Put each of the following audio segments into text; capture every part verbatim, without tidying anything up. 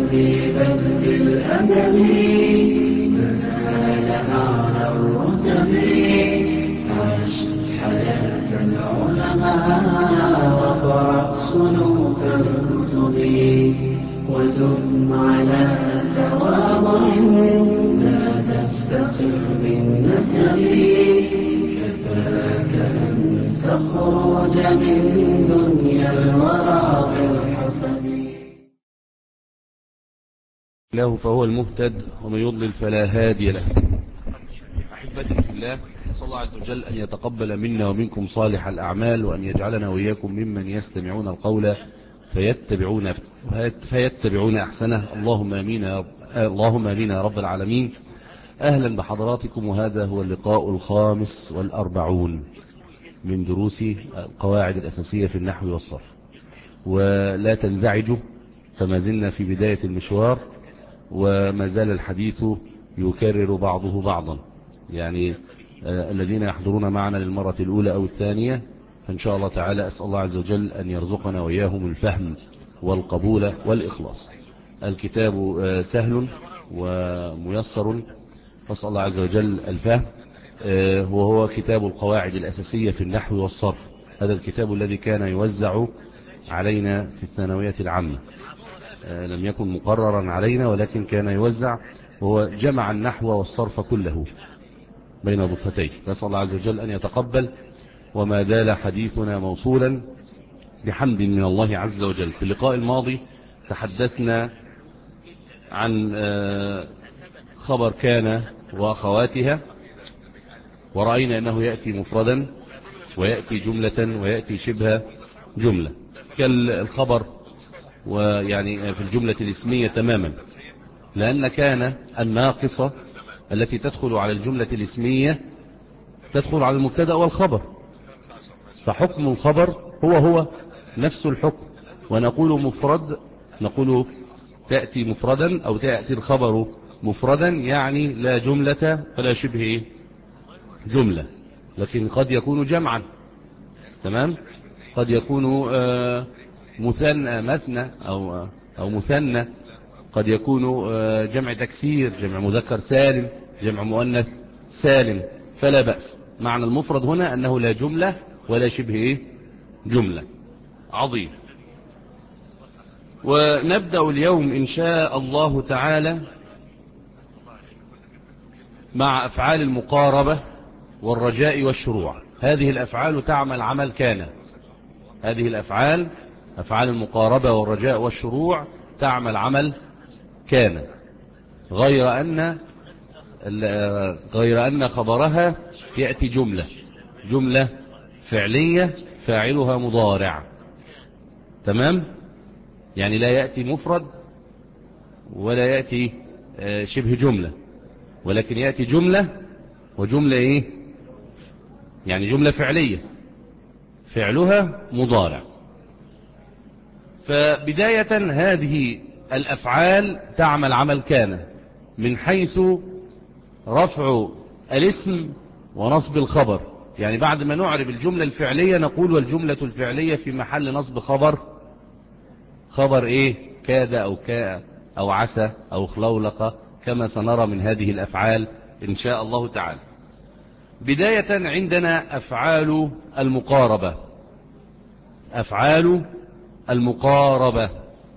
بالقلب بل بالأدب تنال أعلى الرتب. عش حياة العلماء وقرأ صنوف الكتب وثم على تواضع لا تفتخر بالنسب. كفاك أن تخرج من دنيا الورى بالحسب. الله فهو المهتد ومن يضلل فلا هادي له. أحبتي في الله، أسأل الله عز وجل أن يتقبل منا ومنكم صالح الأعمال، وأن يجعلنا وإياكم ممن يستمعون القول فيتبعون فيتبعون أحسنه. اللهم آمين يا رب. اللهم آمين يا رب العالمين. أهلا بحضراتكم، وهذا هو اللقاء الخامس والأربعون من دروس القواعد الأساسية في النحو والصرف. ولا تنزعجوا، فما زلنا في بداية المشوار، وما زال الحديث يكرر بعضه بعضا. يعني آه الذين يحضرون معنا للمرة الأولى أو الثانية، فإن شاء الله تعالى أسأل الله عز وجل أن يرزقنا وإياهم الفهم والقبول والإخلاص. الكتاب آه سهل وميسر، فأسأل الله عز وجل الفهم. آه وهو كتاب القواعد الأساسية في النحو والصرف. هذا الكتاب الذي كان يوزع علينا في الثانوية العامة، آه لم يكن مقررا علينا ولكن كان يوزع، وهو جمع النحو والصرف كله بين ضفتيه. نسأل الله عز وجل أن يتقبل. وما زال حديثنا موصولا بحمد من الله عز وجل. في اللقاء الماضي تحدثنا عن آه خبر كان وأخواتها، ورأينا أنه يأتي مفردا ويأتي جملة ويأتي شبه جملة كالخبر، ويعني في الجملة الاسمية تماما، لأن كان الناقصة التي تدخل على الجملة الاسمية تدخل على المبتدأ والخبر، فحكم الخبر هو هو نفس الحكم. ونقول مفرد، نقول تأتي مفردا أو تأتي الخبر مفردا، يعني لا جملة ولا شبه جملة، لكن قد يكون جمعا. تمام، قد يكون آه مثنى مثنى أو أو مثنى، قد يكون جمع تكسير، جمع مذكر سالم، جمع مؤنث سالم، فلا بأس. معنى المفرد هنا أنه لا جملة ولا شبه جملة. عظيم. ونبدأ اليوم إن شاء الله تعالى مع أفعال المقاربة والرجاء والشروع. هذه الأفعال تعمل عمل كان. هذه الأفعال، أفعال المقاربة والرجاء والشروع، تعمل عمل كان، غير أن غير أن خبرها يأتي جملة جملة فعلية فاعلها مضارع. تمام، يعني لا يأتي مفرد ولا يأتي شبه جملة، ولكن يأتي جملة، وجملة إيه؟ يعني جملة فعلية فعلها مضارع. فبداية هذه الأفعال تعمل عمل كان من حيث رفع الاسم ونصب الخبر. يعني بعد ما نعرب الجملة الفعلية نقول والجملة الفعلية في محل نصب خبر. خبر إيه؟ كاد أو كاء أو عسى أو خلولق، كما سنرى من هذه الأفعال إن شاء الله تعالى. بداية عندنا أفعال المقاربة. أفعال المقاربة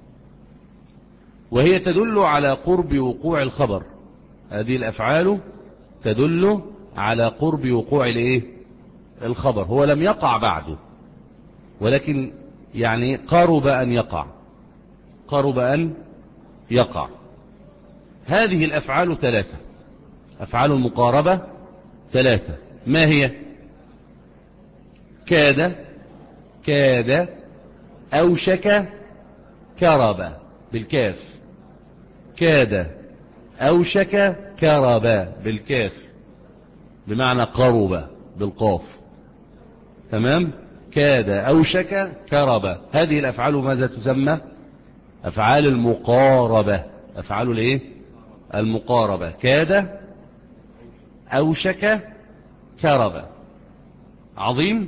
وهي تدل على قرب وقوع الخبر. هذه الأفعال تدل على قرب وقوع الايه؟ الخبر. هو لم يقع بعده، ولكن يعني قرب أن يقع، قرب أن يقع. هذه الأفعال ثلاثة. أفعال المقاربة ثلاثة. ما هي؟ كاد، كاد، أوشك، كرب بالكاف. كاد، أوشك، كرب بالكاف، بمعنى قرب بالقاف. تمام، كاد، أوشك، كرب. هذه الأفعال ماذا تسمى؟ أفعال المقاربة. أفعال الايه؟ المقاربة. كاد، أوشك، كرب. عظيم.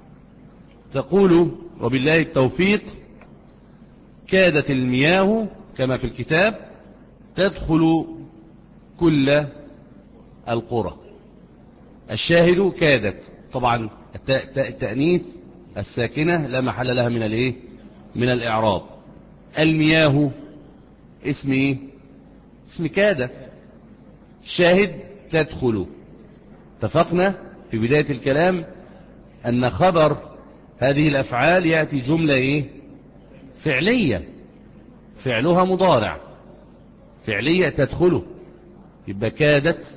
تقول وبالله التوفيق: كادت المياه كما في الكتاب تدخل كل القرى. الشاهد كادت، طبعا التأنيث الساكنة لا محل لها من الايه من الإعراب. المياه اسم ايه اسم كاد. الشاهد تدخل. اتفقنا في بداية الكلام أن خبر هذه الأفعال يأتي جملة ايه فعلية، فعلها مضارع، فعلية تدخل. يبقى كادت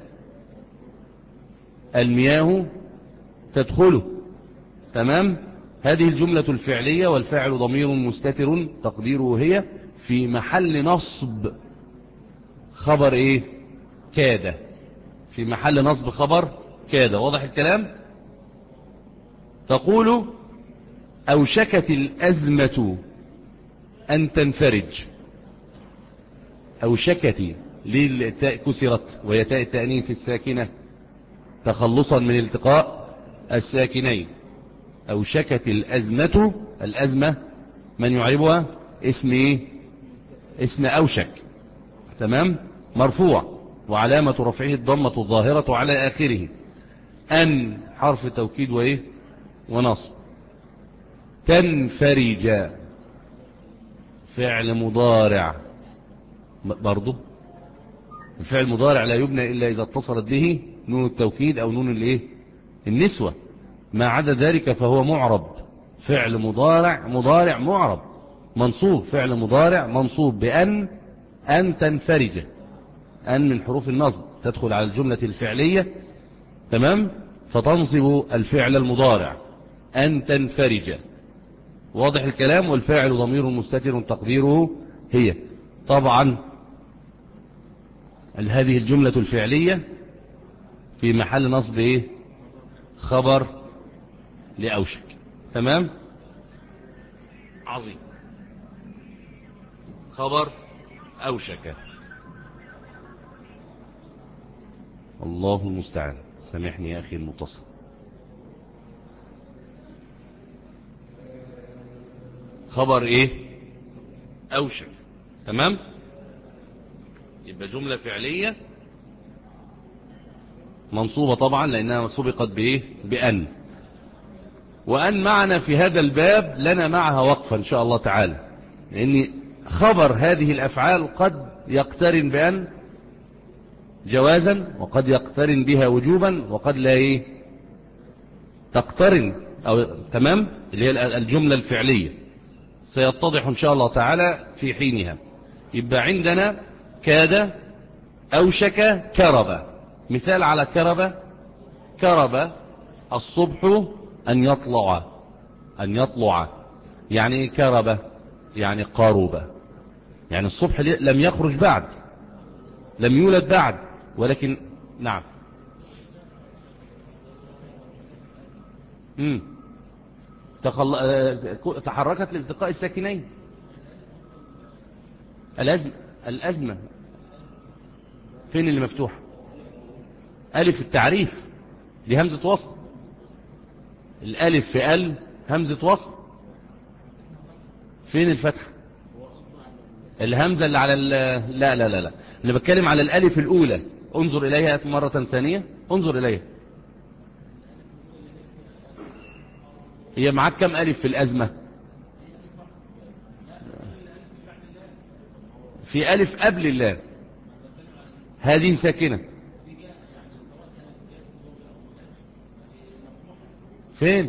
المياه تدخل. تمام. هذه الجملة الفعلية والفاعل ضمير مستتر تقديره هي، في محل نصب خبر ايه كاد، في محل نصب خبر كاد. واضح الكلام. تقول أوشكت الأزمة أن تنفرج. أوشكت، ليه التاء كسرت وهي تاء التأنيث الساكنة تخلصا من التقاء الساكنين. أوشكت الأزمة، الأزمة من يعربها اسم ايه اسم أوشك. تمام. مرفوع وعلامة رفعه الضمة الظاهرة على آخره. أن حرف توكيد وإيه ونصب. تنفرج فعل مضارع برضه. الفعل مضارع لا يبنى إلا إذا اتصلت به نون التوكيد أو نون الإيه النسوة. ما عدا ذلك فهو معرب. فعل مضارع مضارع معرب منصوب. فعل مضارع منصوب بأن، أن تنفرج. أن من حروف النصب تدخل على الجملة الفعلية. تمام. فتنصب الفعل المضارع أن تنفرج. واضح الكلام. والفاعل ضمير مستتر تقديره هي. طبعا هذه الجملة الفعلية في محل نصب ايه خبر لأوشك. تمام. عظيم. خبر أوشك. الله المستعان. سامحني يا أخي المتصل. خبر ايه أوشك. تمام. يبقى جملة فعلية منصوبة طبعا لأنها سبقت بإيه بأن. وأن معنا في هذا الباب لنا معها وقفة إن شاء الله تعالى، لأن خبر هذه الأفعال قد يقترن بأن جوازا وقد يقترن بها وجوبا وقد لا إيه تقترن أو تمام اللي هي الجملة الفعلية. سيتضح إن شاء الله تعالى في حينها. يبقى عندنا كاد أوشك كرب. مثال على كرب. كرب الصبح أن يطلع. أن يطلع يعني كرب يعني قارب، يعني الصبح لم يخرج بعد، لم يولد بعد، ولكن نعم مم. تخل... تحركت لالتقاء الساكنين. الأزمة. الأزمة فين اللي مفتوح؟ ألف التعريف دي همزة وصل. الألف في ال همزة وصل. فين الفتح؟ الهمزة اللي على ال... لا لا لا لا اللي بتكلم على الألف الأولى. انظر إليها مرة ثانية. انظر إليها. هي معاك كم ألف في الأزمة؟ في ألف قبل الله هذه ساكنة. فين؟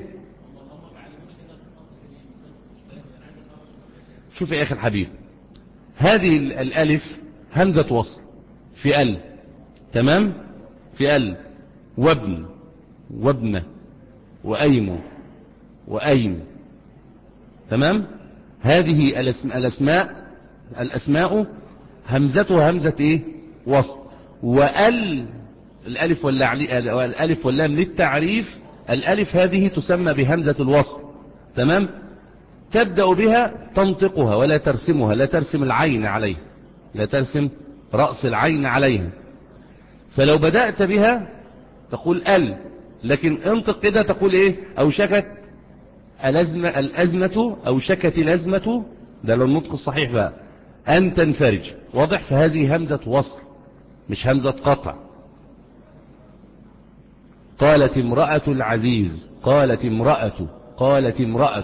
شوف يا أخي الحبيب، هذه الألف همزة وصل في ال. تمام. في ال وابن وابنة وأيم وأيم. تمام. هذه الأسماء الأسماء همزتها همزة إيه وصل. وال الألف والألف واللام للتعريف. الألف هذه تسمى بهمزة الوصل. تمام. تبدأ بها تنطقها ولا ترسمها، لا ترسم العين عليها، لا ترسم رأس العين عليها. فلو بدأت بها تقول ال، لكن انطق كده تقول ايه أوشكت الأزمة. الأزمة أوشكت الأزمة. ده لو النطق الصحيح بقى. أن تنفرج. واضح؟ فهذه همزة وصل مش همزة قطع. قالت امرأة العزيز، قالت امرأة، قالت امرأة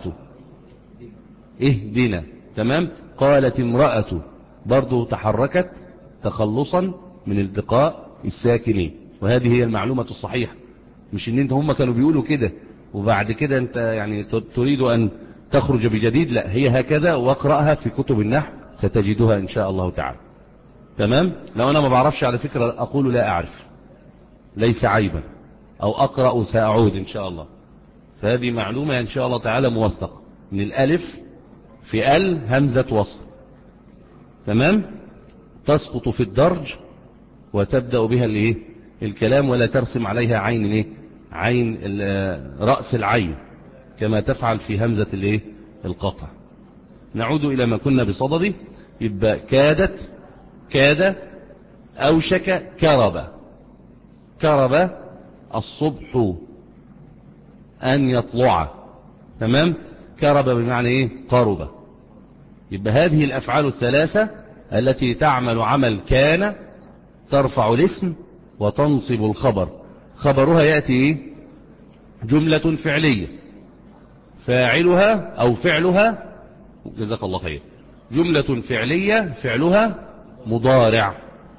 اهدنا. تمام. قالت امرأة برضو تحركت تخلصا من التقاء الساكنين، وهذه هي المعلومة الصحيحة، مش ان انت هم كانوا بيقولوا كده وبعد كده انت يعني تريد ان تخرج بجديد. لا، هي هكذا، واقرأها في كتب النحو ستجدها ان شاء الله تعالى. تمام. لو انا ما بعرفش على فكرة اقول لا اعرف، ليس عيبا، او اقرأ ساعود ان شاء الله. فهذه معلومة ان شاء الله تعالى موثقة. من الالف في ال همزة وصل. تمام. تسقط في الدرج وتبدأ بها الايه الكلام، ولا ترسم عليها عين الايه عين رأس العين كما تفعل في همزة الايه القطع. نعود الى ما كنا بصدده. يبقى كادت، كاد، اوشك، كرب. كرب الصبح ان يطلع. تمام. كرب بمعنى ايه قرب. يبقى هذه الافعال الثلاثة التي تعمل عمل كان ترفع الاسم وتنصب الخبر. خبرها يأتي ايه جملة فعلية، فاعلها او فعلها، جزاك الله خير، جملة فعلية فعلها مضارع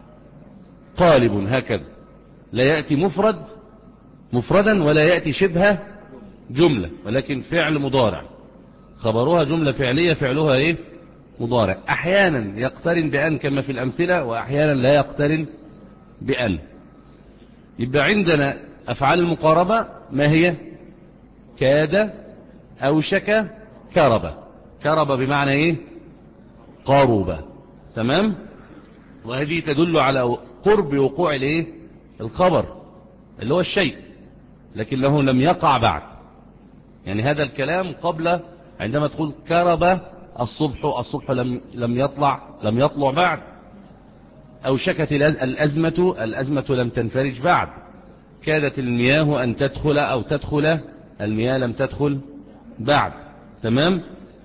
قالب، هكذا لا يأتي مفرد مفردا ولا يأتي شبه جملة، ولكن فعل مضارع خبرها جملة فعلية فعلها ايه مضارع. احيانا يقترن بأن كما في الامثلة، واحيانا لا يقترن بأن. يبقى عندنا افعال المقاربة ما هي؟ كاد، اوشك، كرب. كرب بمعنى ايه قرب. تمام. وهذه تدل على قرب وقوع الايه الخبر اللي هو الشيء، لكن له لم يقع بعد. يعني هذا الكلام قبل، عندما تقول كرب الصبح، الصبح لم لم يطلع لم يطلع بعد. أوشكت الأزمة، الأزمة لم تنفرج بعد. كادت المياه أن تدخل أو تدخل، المياه لم تدخل بعد. تمام.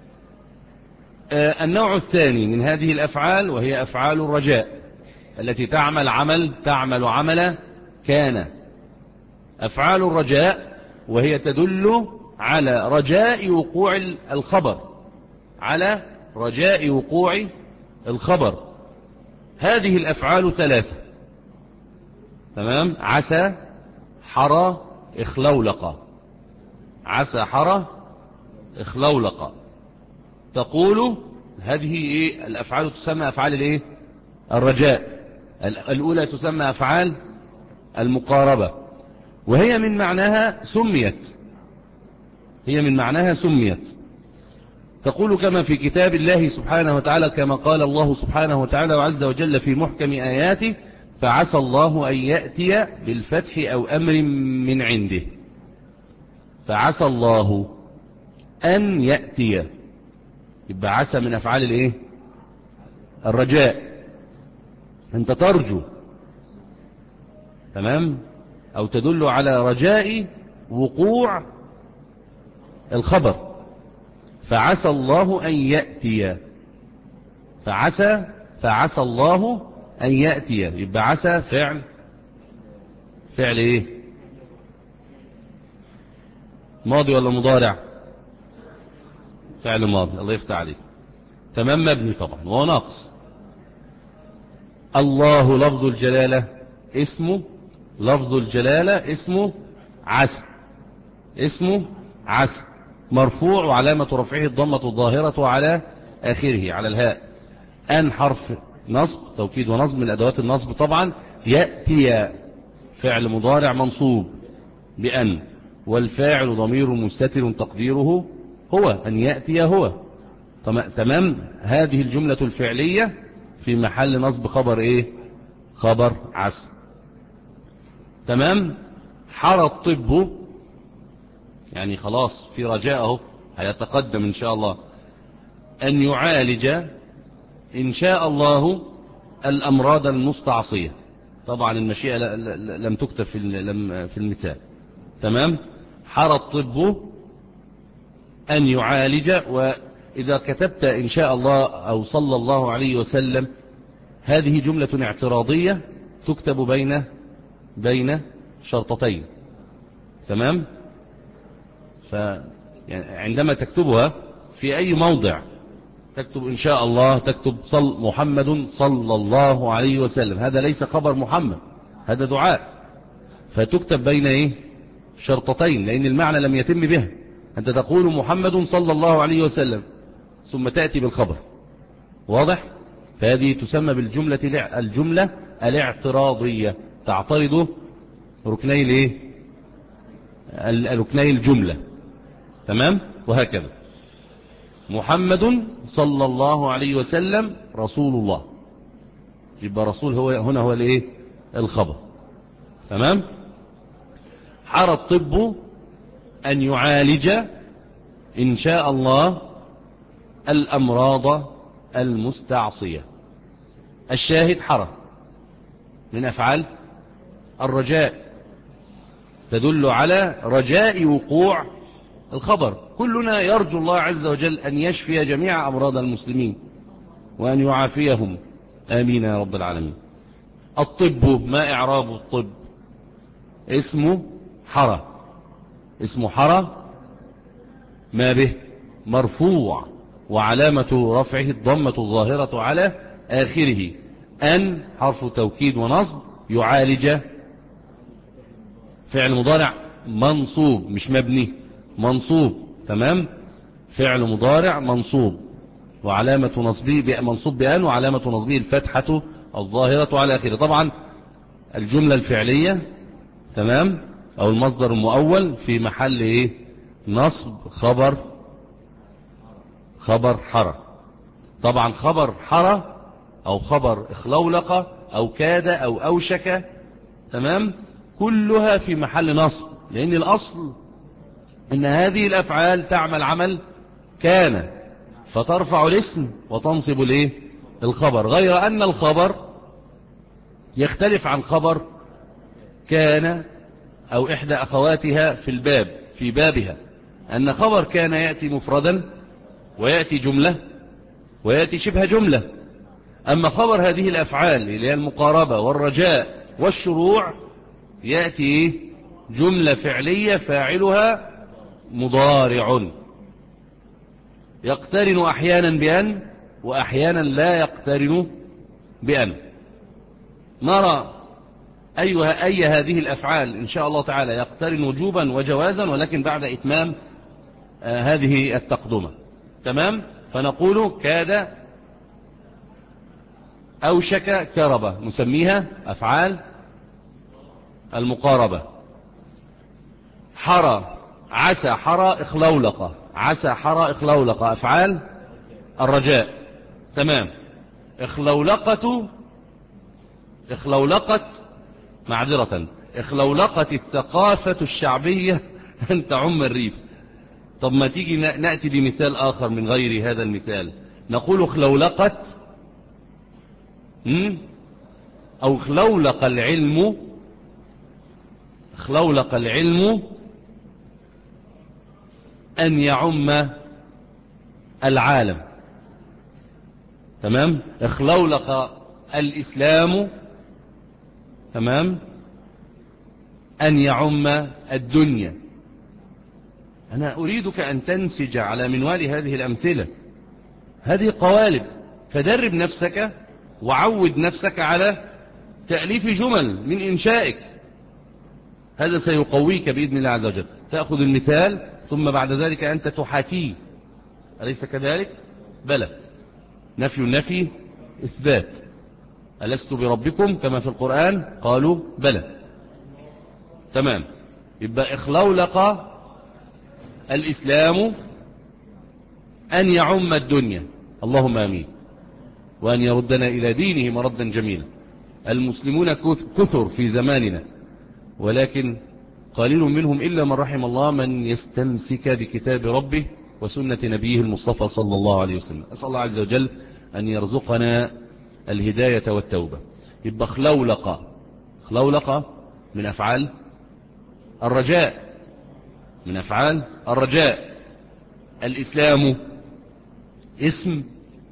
آه النوع الثاني من هذه الأفعال وهي أفعال الرجاء التي تعمل عمل تعمل عمل كان. أفعال الرجاء وهي تدل على رجاء وقوع الخبر، على رجاء وقوع الخبر. هذه الأفعال ثلاثة. تمام. عسى، حرى، اخلولق. عسى، حرى، اخلولق. تقول هذه ايه الأفعال تسمى أفعال الايه الرجاء. الأولى تسمى أفعال المقاربة، وهي من معناها سميت هي من معناها سميت تقول كما في كتاب الله سبحانه وتعالى، كما قال الله سبحانه وتعالى وعز وجل في محكم آياته: فعسى الله أن يأتي بالفتح أو أمر من عنده. فعسى الله أن يأتي، يبقى عسى من أفعال الإيه الرجاء، أنت ترجو. تمام. أو تدل على رجاء وقوع الخبر. فعسى الله أن يأتي، فعسى فعسى الله أن يأتي، يبقى عسى فعل فعل إيه ماضي ولا مضارع؟ فعل ماضي. الله يفتح عليك. تمام. مبني طبعا وهو ناقص. الله لفظ الجلالة اسمه لفظ الجلالة اسمه عسى اسمه عسى مرفوع، وعلامة رفعه الضمة الظاهرة على آخره على الهاء. أن حرف نصب، توكيد ونصب من أدوات النصب طبعا. يأتي فعل مضارع منصوب بأن، والفاعل ضمير مستتر تقديره هو، أن يأتي هو. تمام. هذه الجملة الفعلية في محل نصب خبر إيه خبر عسى. تمام. حرى الطب، يعني خلاص في رجاءه هيتقدم إن شاء الله، أن يعالج إن شاء الله الأمراض المستعصية. طبعا المشيئة لم تكتب في المثال. تمام. حرى الطب أن يعالج، إذا كتبت إن شاء الله أو صلى الله عليه وسلم هذه جملة اعتراضية تكتب بين بين شرطتين. تمام؟ فعندما تكتبها في أي موضع تكتب إن شاء الله، تكتب صل محمد صلى الله عليه وسلم، هذا ليس خبر محمد، هذا دعاء، فتكتب بين إيه؟ شرطتين، لأن المعنى لم يتم بها. أنت تقول محمد صلى الله عليه وسلم ثم تأتي بالخبر، واضح؟ فهذه تسمى بالجملة الجملة الاعتراضية، تعترض ركني الايه؟ ركني الجملة. تمام؟ وهكذا محمد صلى الله عليه وسلم رسول الله، يبقى رسول هو هنا هو الايه؟ الخبر. تمام؟ حرى الطب أن يعالج إن شاء الله الأمراض المستعصية. الشاهد حرى من أفعال الرجاء، تدل على رجاء وقوع الخبر. كلنا يرجو الله عز وجل أن يشفي جميع أمراض المسلمين وأن يعافيهم، آمين يا رب العالمين. الطب، ما إعراب الطب؟ اسمه حرى، اسمه حرى، ما به؟ مرفوع، وعلامة رفعه الضمة الظاهرة على آخره. أن حرف توكيد ونصب، يعالج فعل مضارع منصوب مش مبني، منصوب. تمام؟ فعل مضارع منصوب، وعلامة نصبه منصوب بأن، وعلامة نصبه الفتحة الظاهرة على آخره. طبعا الجملة الفعلية تمام أو المصدر المؤول في محل إيه؟ نصب خبر خبر حرى. طبعا خبر حرى أو خبر اخلولق أو كاد أو أوشك، تمام، كلها في محل نصب، لأن الأصل إن هذه الأفعال تعمل عمل كان، فترفع الاسم وتنصب الايه؟ الخبر. غير أن الخبر يختلف عن خبر كان أو إحدى أخواتها في الباب في بابها، أن خبر كان يأتي مفردا ويأتي جملة ويأتي شبه جملة، أما خبر هذه الأفعال اللي هي المقاربة والرجاء والشروع يأتي جملة فعلية فاعلها مضارع، يقترن أحيانا بأن وأحيانا لا يقترن بأن. نرى أيها أي هذه الأفعال إن شاء الله تعالى يقترن وجوبا وجوازا، ولكن بعد إتمام آه هذه التقدمة. تمام؟ فنقول كاد أوشك كربة، نسميها أفعال المقاربة. حرى عسى حرى اخلولق، عسى حرى اخلولق، أفعال الرجاء. تمام. اخلولقة اخلولقت معذرة اخلولقت الثقافة الشعبية أن تعم الريف. طب ما تيجي نأتي بمثال آخر من غير هذا المثال، نقول اخلولقت أو اخلولق العلم، اخلولق العلم أن يعم العالم. تمام. اخلولق الإسلام تمام أن يعم الدنيا. أنا أريدك أن تنسج على منوال هذه الأمثلة، هذه قوالب، فدرب نفسك وعود نفسك على تأليف جمل من إنشائك، هذا سيقويك بإذن الله عز وجل. تأخذ المثال ثم بعد ذلك أنت تحاكيه، أليس كذلك؟ بلى. نفي النفي إثبات، ألست بربكم كما في القرآن قالوا بلى. تمام. يبقى اخلولق الإسلام أن يعم الدنيا، اللهم آمين، وأن يردنا إلى دينه مردا جميلا. المسلمون كثر في زماننا، ولكن قليل منهم إلا من رحم الله من يستمسك بكتاب ربه وسنة نبيه المصطفى صلى الله عليه وسلم. أسأل الله عز وجل أن يرزقنا الهداية والتوبة. يبقى خلولق، خلولق من أفعال الرجاء، من أفعال الرجاء. الإسلام اسم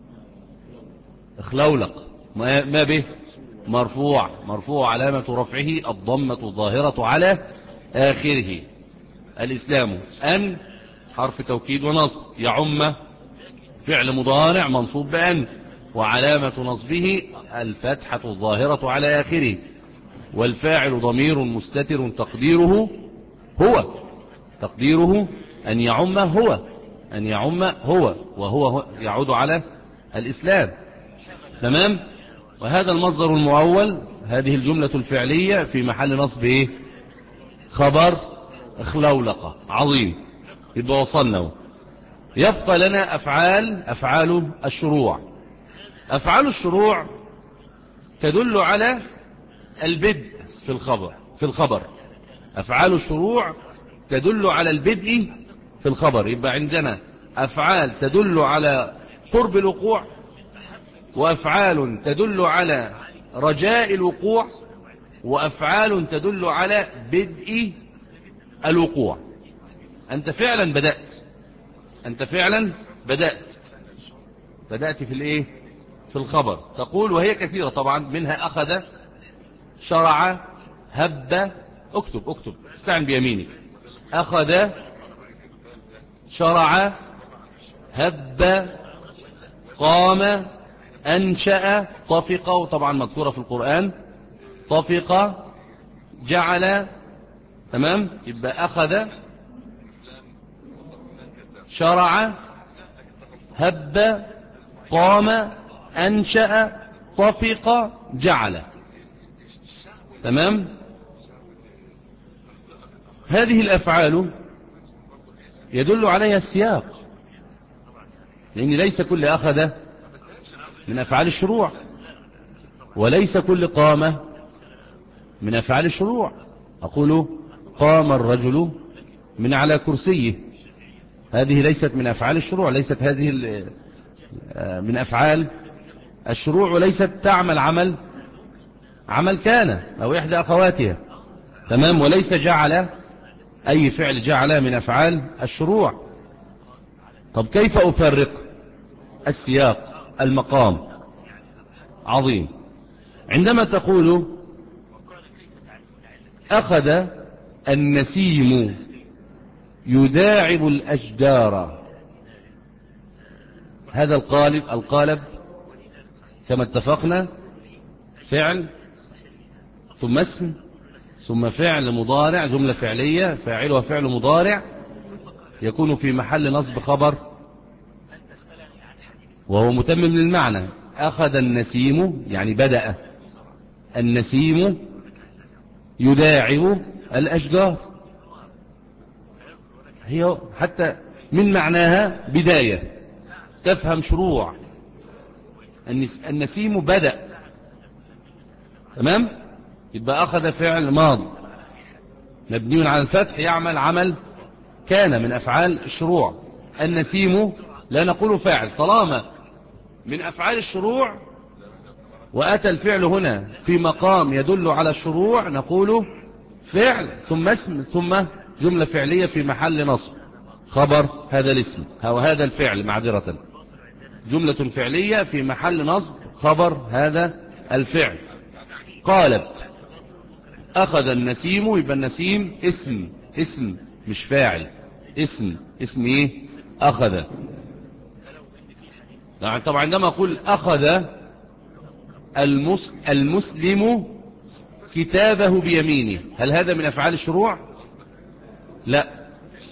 اخلولق، ما به مرفوع، مرفوع علامة رفعه الضمة الظاهرة على آخره. الإسلام أن حرف توكيد ونصب، يعم فعل مضارع منصوب بأن، وعلامة نصبه الفتحة الظاهرة على آخره، والفاعل ضمير مستتر تقديره هو، تقديره أن يعم هو، أن يعم هو، وهو يعود على الإسلام. تمام. وهذا المصدر المؤول، هذه الجملة الفعلية في محل نصب إيه؟ خبر اخلولقة. عظيم. يبقى وصلنا. يبقى لنا أفعال، أفعال الشروع. أفعال الشروع تدل على البدء في الخبر، في الخبر. أفعال الشروع تدل على البدء في الخبر. يبقى عندنا أفعال تدل على قرب الوقوع، وأفعال تدل على رجاء الوقوع، وأفعال تدل على بدء الوقوع. أنت فعلا بدأت، أنت فعلا بدأت بدأت في الإيه؟ في الخبر. تقول، وهي كثيرة طبعا، منها أخذ، شرع، هب. اكتب اكتب استعن بيمينك. أخذ، شرع، هب، قام، أنشأ، طفق، وطبعا مذكورة في القرآن، طفق، جعل. تمام. يبقى أخذ، شرع، هب، قام، أنشأ، طفق، جعل. تمام. هذه الأفعال يدل عليها السياق، لأن ليس كل أخذ من أفعال الشروع، وليس كل قام من أفعال الشروع. أقول قام الرجل من على كرسيه، هذه ليست من أفعال الشروع، ليست هذه من أفعال الشروع، وليست تعمل عمل عمل كان أو إحدى أخواتها. تمام. وليس جعل، أي فعل جعل من أفعال الشروع. طب كيف أفرق؟ السياق، المقام. عظيم. عندما تقول أخذ النسيم يداعب الأشجار، هذا القالب، القالب كما اتفقنا فعل ثم اسم ثم فعل مضارع، جملة فعلية فاعلها فعل مضارع يكون في محل نصب خبر وهو متمم للمعنى. أخذ النسيم يعني بدأ النسيم يداعب الأشجار، هي حتى من معناها بداية، تفهم شروع. النسيم بدأ. تمام. يبقى أخذ فعل ماض مبني على الفتح يعمل عمل كان من أفعال الشروع. النسيم لا نقول فاعل، طالما من أفعال الشروع وأتى الفعل هنا في مقام يدل على الشروع نقول فعل ثم اسم ثم جملة فعلية في محل نصب خبر هذا الاسم أو هذا الفعل، معذرة، جملة فعلية في محل نصب خبر هذا الفعل. قالب. أخذ النسيم، يبقى النسيم اسم، اسم مش فاعل، اسم. اسم ايه؟ أخذ. طبعا عندما أقول أخذ المسلم كتابه بيمينه، هل هذا من أفعال الشروع؟ لا،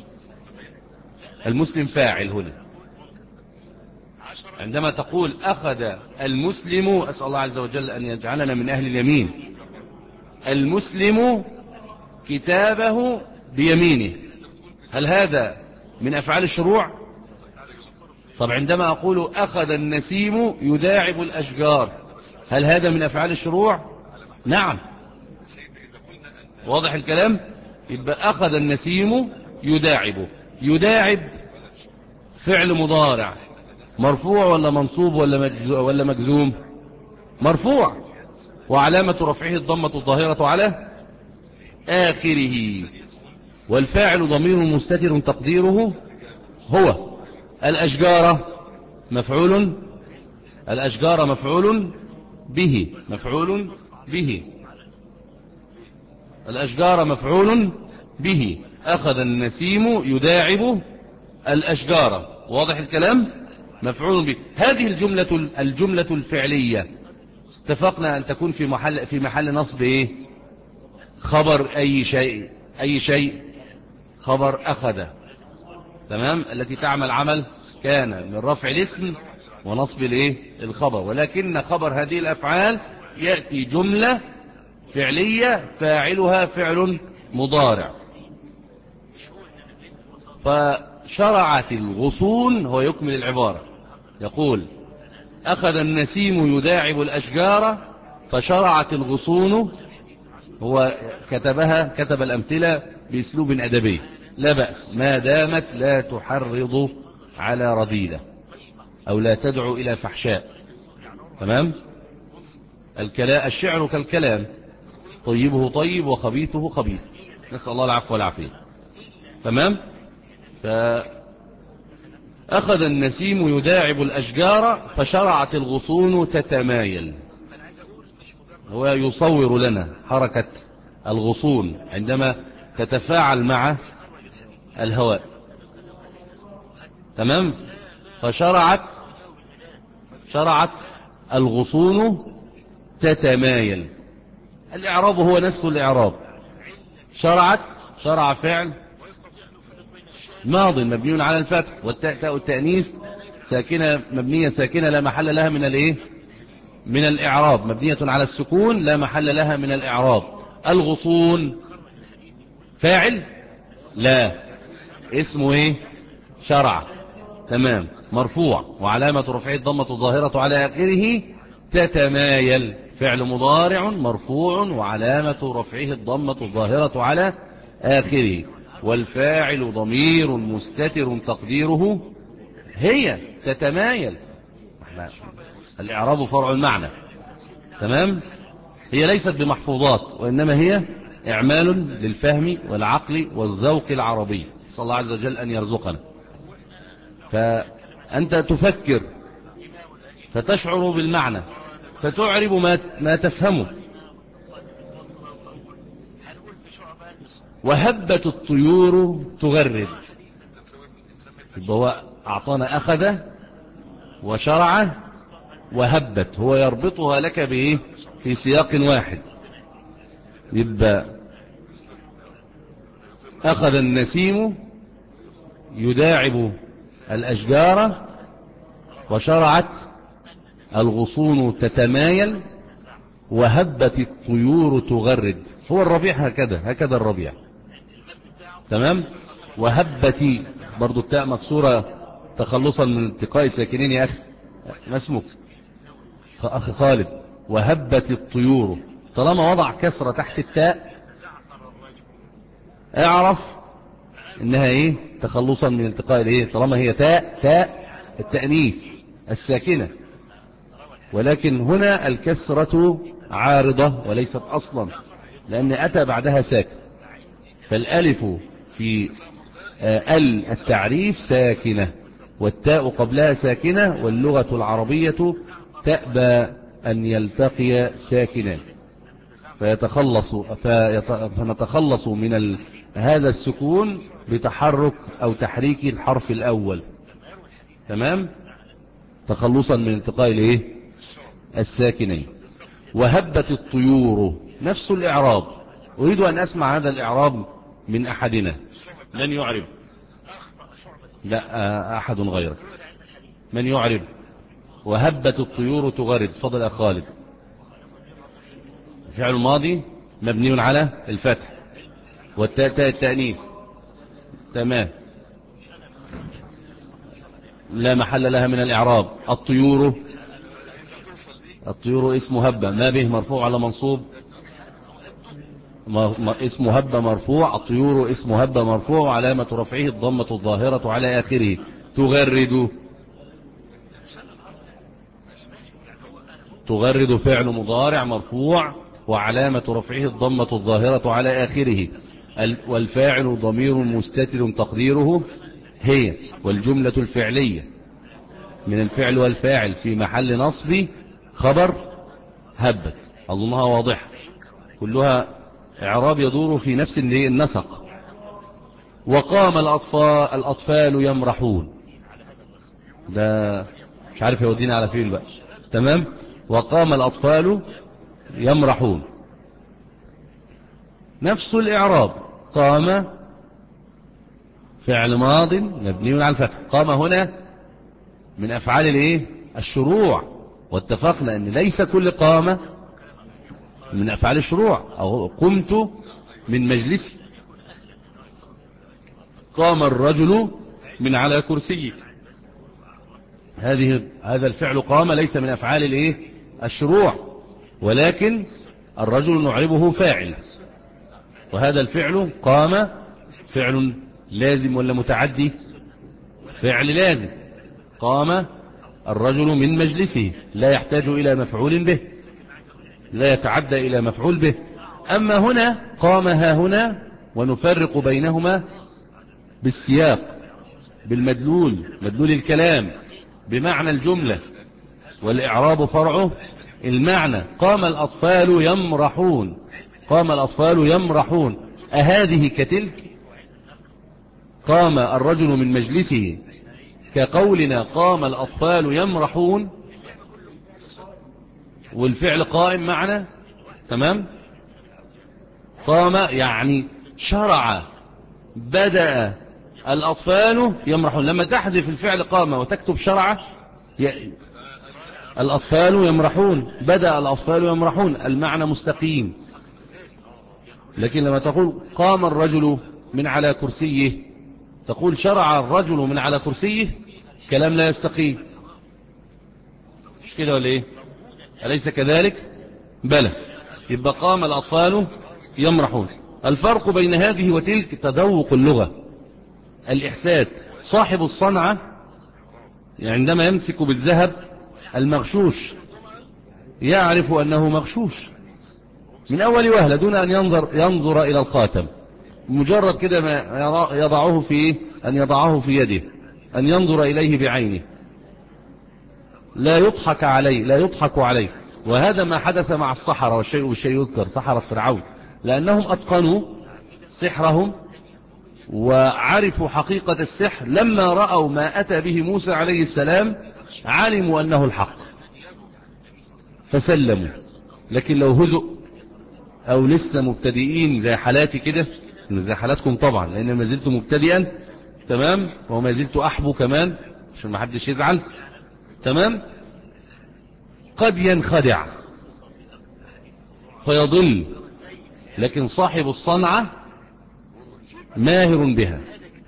المسلم فاعل هنا. عندما تقول أخذ المسلم، أسأل الله عز وجل أن يجعلنا من أهل اليمين، المسلم كتابه بيمينه، هل هذا من أفعال الشروع؟ طب عندما أقول أخذ النسيم يداعب الأشجار، هل هذا من أفعال الشروع؟ نعم. واضح الكلام؟ يبقى أخذ النسيم يداعب. يداعب فعل مضارع مرفوع ولا منصوب ولا مجزوم؟ مرفوع، وعلامة رفعه الضمة الظاهرة على آخره، والفاعل ضمير مستتر تقديره هو. الأشجار مفعول، الأشجار مفعول به، مفعول به، الأشجار مفعول به. أخذ النسيم يداعب الأشجار. واضح الكلام؟ مفعول به. هذه الجملة الجملة الفعلية اتفقنا أن تكون في محل في محل نصب إيه؟ خبر أي شيء، أي شيء خبر أخذ. تمام. التي تعمل عمل كان من رفع الاسم ونصب الايه الخبر، ولكن خبر هذه الأفعال يأتي جملة فعلية فاعلها فعل مضارع. فشرعت الغصون، هو يكمل العبارة يقول أخذ النسيم يداعب الأشجار فشرعت الغصون. هو كتبها كتب الأمثلة بأسلوب أدبي لا بأس، ما دامت لا تحرض على رذيلة أو لا تدعو إلى فحشاء. تمام. الكلام الشعر كالكلام، طيبه طيب وخبيثه خبيث، نسأل الله العفو والعافية. تمام. فأخذ النسيم يداعب الأشجار فشرعت الغصون تتمايل. هو يصور لنا حركة الغصون عندما تتفاعل مع الهواء. تمام. فشرعت شرعت الغصون تتمايل. الإعراب هو نفس الإعراب. شرعت، شرع فعل ماض مبني على الفتح، والتاء التأنيث ساكنة مبنية ساكنة لا محل لها من الايه من الإعراب، مبنية على السكون لا محل لها من الإعراب. الغصون فاعل لا، اسمه ايه شرع. تمام. مرفوع وعلامة رفعه الضمة الظاهرة على آخره. تتمايل فعل مضارع مرفوع وعلامة رفعه الضمة الظاهرة على آخره، والفاعل ضمير مستتر تقديره هي. تتمايل الإعراب فرع المعنى. تمام. هي ليست بمحفوظات، وإنما هي إعمال للفهم والعقل والذوق العربي. صلى الله عز وجل أن يرزقنا. فأنت تفكر فتشعر بالمعنى فتعرب ما ما تفهمه. وهبت الطيور تغرد. هو أعطانا أخذ وشرع وهبت، هو يربطها لك بإيه في سياق واحد. يبقى أخذ النسيم يداعب الأشجار وشرعت الغصون تتمايل وهبت الطيور تغرد. هو الربيع هكذا، هكذا الربيع. تمام. وهبت برضو التاء مكسورة تخلصا من التقاء ساكنين. يا أخي ما اسمك أخي خالد. وهبت الطيور، طالما وضع كسرة تحت التاء اعرف انها ايه تخلصا من التقاء الايه، طالما هي تاء تاء التأنيث الساكنة. ولكن هنا الكسرة عارضة وليست أصلا، لأن أتى بعدها ساكن. فالألف في ال التعريف ساكنة والتاء قبلها ساكنة، واللغة العربية تأبى أن يلتقي ساكنان، فيتخلص فنتخلص من ال... هذا السكون بتحرك أو تحريك الحرف الأول. تمام. تخلصا من التقاء الايه الساكنين. وهبت الطيور نفس الإعراب. أريد أن أسمع هذا الإعراب من أحدنا. من يعرب؟ لا أحد غيرك. من يعرب؟ وهبت الطيور تغرد. فضل يا خالد. فعل ماضي مبني على الفتح والتاء تاء التأنيث. تمام. لا محل لها من الإعراب. الطيور، الطيور اسم هبة ما به مرفوع على منصوب. اسم هبة مرفوع. الطيور اسم هبة مرفوع وعلامة رفعه الضمة الظاهرة على آخره. تغرد، تغرد فعل مضارع مرفوع وعلامة رفعه الضمة الظاهرة على آخره، والفاعل ضمير مستتر تقديره هي. والجملة الفعلية من الفعل والفاعل في محل نصب خبر هبت. أظنها واضحة، كلها إعراب يدور في نفس النسق. وقام الأطفال, الأطفال يمرحون، ده مش عارف يودينا على فين بقى. تمام. وقام الأطفال يمرحون نفس الإعراب. قام فعل ماض مبني على الفتح. قام هنا من أفعال الايه الشروع، واتفقنا أن ليس كل قام من أفعال الشروع. أو قمت من مجلسي. قام الرجل من على كرسيه، هذه هذا الفعل قام ليس من أفعال الايه الشروع، ولكن الرجل نعربه فاعل. وهذا الفعل قام فعل لازم ولا متعدي؟ فعل لازم. قام الرجل من مجلسه، لا يحتاج إلى مفعول به، لا يتعدى إلى مفعول به. أما هنا قام ها هنا، ونفرق بينهما بالسياق، بالمدلول، مدلول الكلام، بمعنى الجملة، والإعراب فرعه المعنى. قام الأطفال يمرحون، قام الأطفال يمرحون، أهذه كتلك؟ قام الرجل من مجلسه كقولنا قام الأطفال يمرحون، والفعل قائم معنا. تمام. قام يعني شرع، بدأ الأطفال يمرحون. لما تحذف الفعل قام وتكتب شرع، الأطفال يمرحون، بدأ الأطفال يمرحون، المعنى مستقيم. لكن لما تقول قام الرجل من على كرسيه، تقول شرع الرجل من على كرسيه، كلام لا يستقيم. مش كده ولا ايه؟ أليس كذلك؟ بلى. يبقى قام الأطفال يمرحون. الفرق بين هذه وتلك تذوق اللغة، الإحساس. صاحب الصنعة عندما يمسك بالذهب المغشوش يعرف أنه مغشوش من أول وهلة دون أن ينظر, ينظر إلى الخاتم. مجرد كده ما يضعه في أن يضعه في يده، أن ينظر إليه بعينه، لا يضحك عليه، لا يضحك عليه. وهذا ما حدث مع السحرة، والشيء بالشيء يذكر، سحرة فرعون، لأنهم أتقنوا سحرهم وعرفوا حقيقة السحر. لما رأوا ما أتى به موسى عليه السلام علموا أنه الحق فسلموا. لكن لو هزؤ أو لسه مبتدئين زي حالاتي كده، زي حالاتكم طبعا، لأن ما زلت مبتدئا، تمام، وما زلت أحبو كمان عشان ما حدش يزعل، تمام، قد ينخدع فيضل. لكن صاحب الصنعة ماهر بها،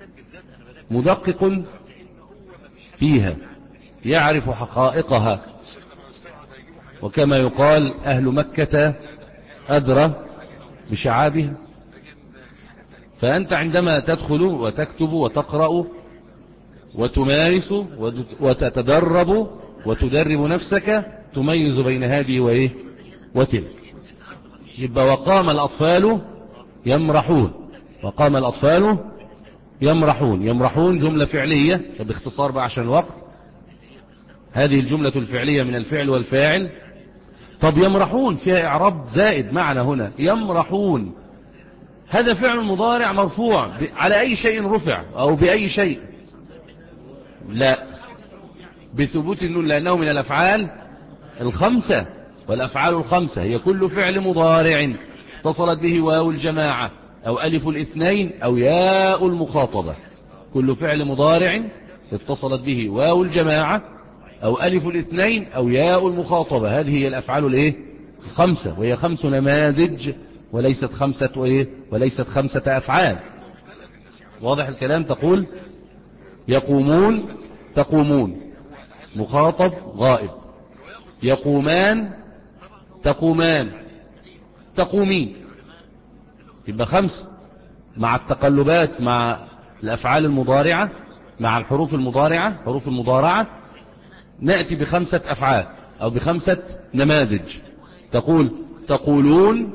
مدقق فيها، يعرف حقائقها. وكما يقال أهل مكة أدرى بشعابها. فأنت عندما تدخل وتكتب وتقرأ وتمارس وتتدرب وتدرب نفسك، تميز بين هذه وإيه وتلك. يبقى وقام الأطفال يمرحون، وقام الأطفال يمرحون. يمرحون جملة فعلية، باختصار بقى عشان الوقت، هذه الجملة الفعلية من الفعل والفاعل. طب يمرحون فيها إعراب زائد معنى هنا. يمرحون هذا فعل مضارع مرفوع على أي شيء رفع أو بأي شيء؟ لا، بثبوت النون، لأنه من الأفعال الخمسة. والأفعال الخمسة هي كل فعل مضارع اتصلت به واو الجماعة أو ألف الاثنين أو ياء المخاطبة. كل فعل مضارع اتصلت به واو الجماعة أو ألف الاثنين أو ياء المخاطبة. هذه هي الأفعال الايه الخمسة، وهي خمس نماذج وليست خمسة وإيه وليست خمسة أفعال. واضح الكلام؟ تقول يقومون، تقومون، مخاطب غائب. يقومان، تقومان، تقومين. يبقى خمسة مع التقلبات، مع الأفعال المضارعة، مع الحروف المضارعة، حروف المضارعة، نأتي بخمسة أفعال أو بخمسة نماذج. تقول تقولون،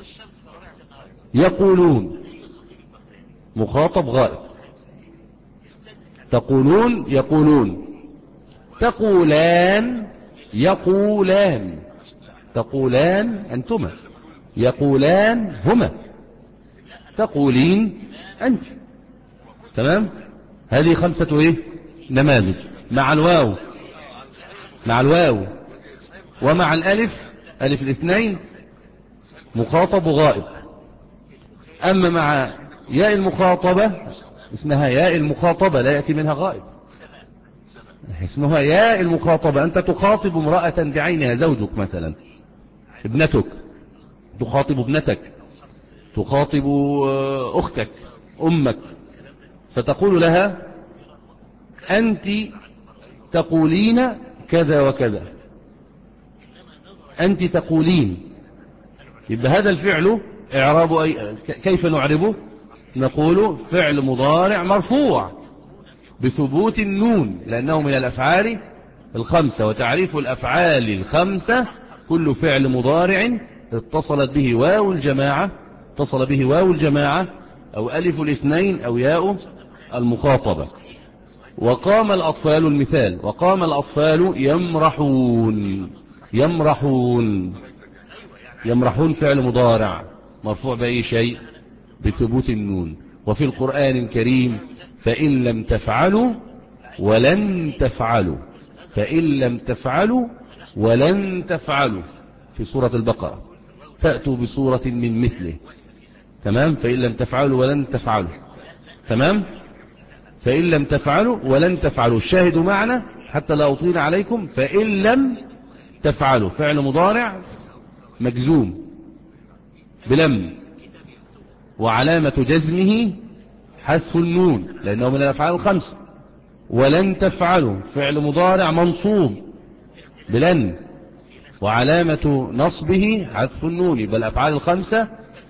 يقولون، مخاطب غائب. تقولون، يقولون، تقولان يقولان تقولان أنتما يقولان هما تقولين أنت. تمام. هذه خمسة إيه نماذج مع الواو مع الواو ومع الألف ألف الاثنين مخاطب وغائب. أما مع ياء المخاطبة اسمها ياء المخاطبة لا يأتي منها غائب، اسمها ياء المخاطبة. أنت تخاطب امرأة بعينها، زوجك مثلا، ابنتك، تخاطب ابنتك، تخاطب أختك، أمك، فتقول لها أنت تقولين كذا وكذا، أنت تقولين. يبقى هذا الفعل إعراب أي... كيف نعربه؟ نقول فعل مضارع مرفوع بثبوت النون لأنه من الأفعال الخمسة. وتعريف الأفعال الخمسة كل فعل مضارع اتصلت به واو الجماعة اتصل به واو الجماعة أو ألف الاثنين أو ياء المخاطبة. وقام الأطفال المثال، وقام الأطفال يمرحون يمرحون يمرحون فعل مضارع مرفوع بأي شيء؟ بثبوت النون. وفي القرآن الكريم فإن لم تفعلوا ولن تفعلوا فإن لم تفعلوا ولن تفعلوا في سورة البقرة فأتوا بسورة من مثله. تمام. فإن لم تفعلوا ولن تفعلوا. تمام. فإن لم تفعلوا ولن تفعلوا. الشاهد معنا حتى لا أطيل عليكم. فإن لم تفعلوا فعل مضارع مجزوم بلم وعلامة جزمه حذف النون لأنه من الأفعال الخمسة. ولن تفعلوا فعل مضارع منصوب بلن وعلامة نصبه حذف النون. يبقى الأفعال الخمسة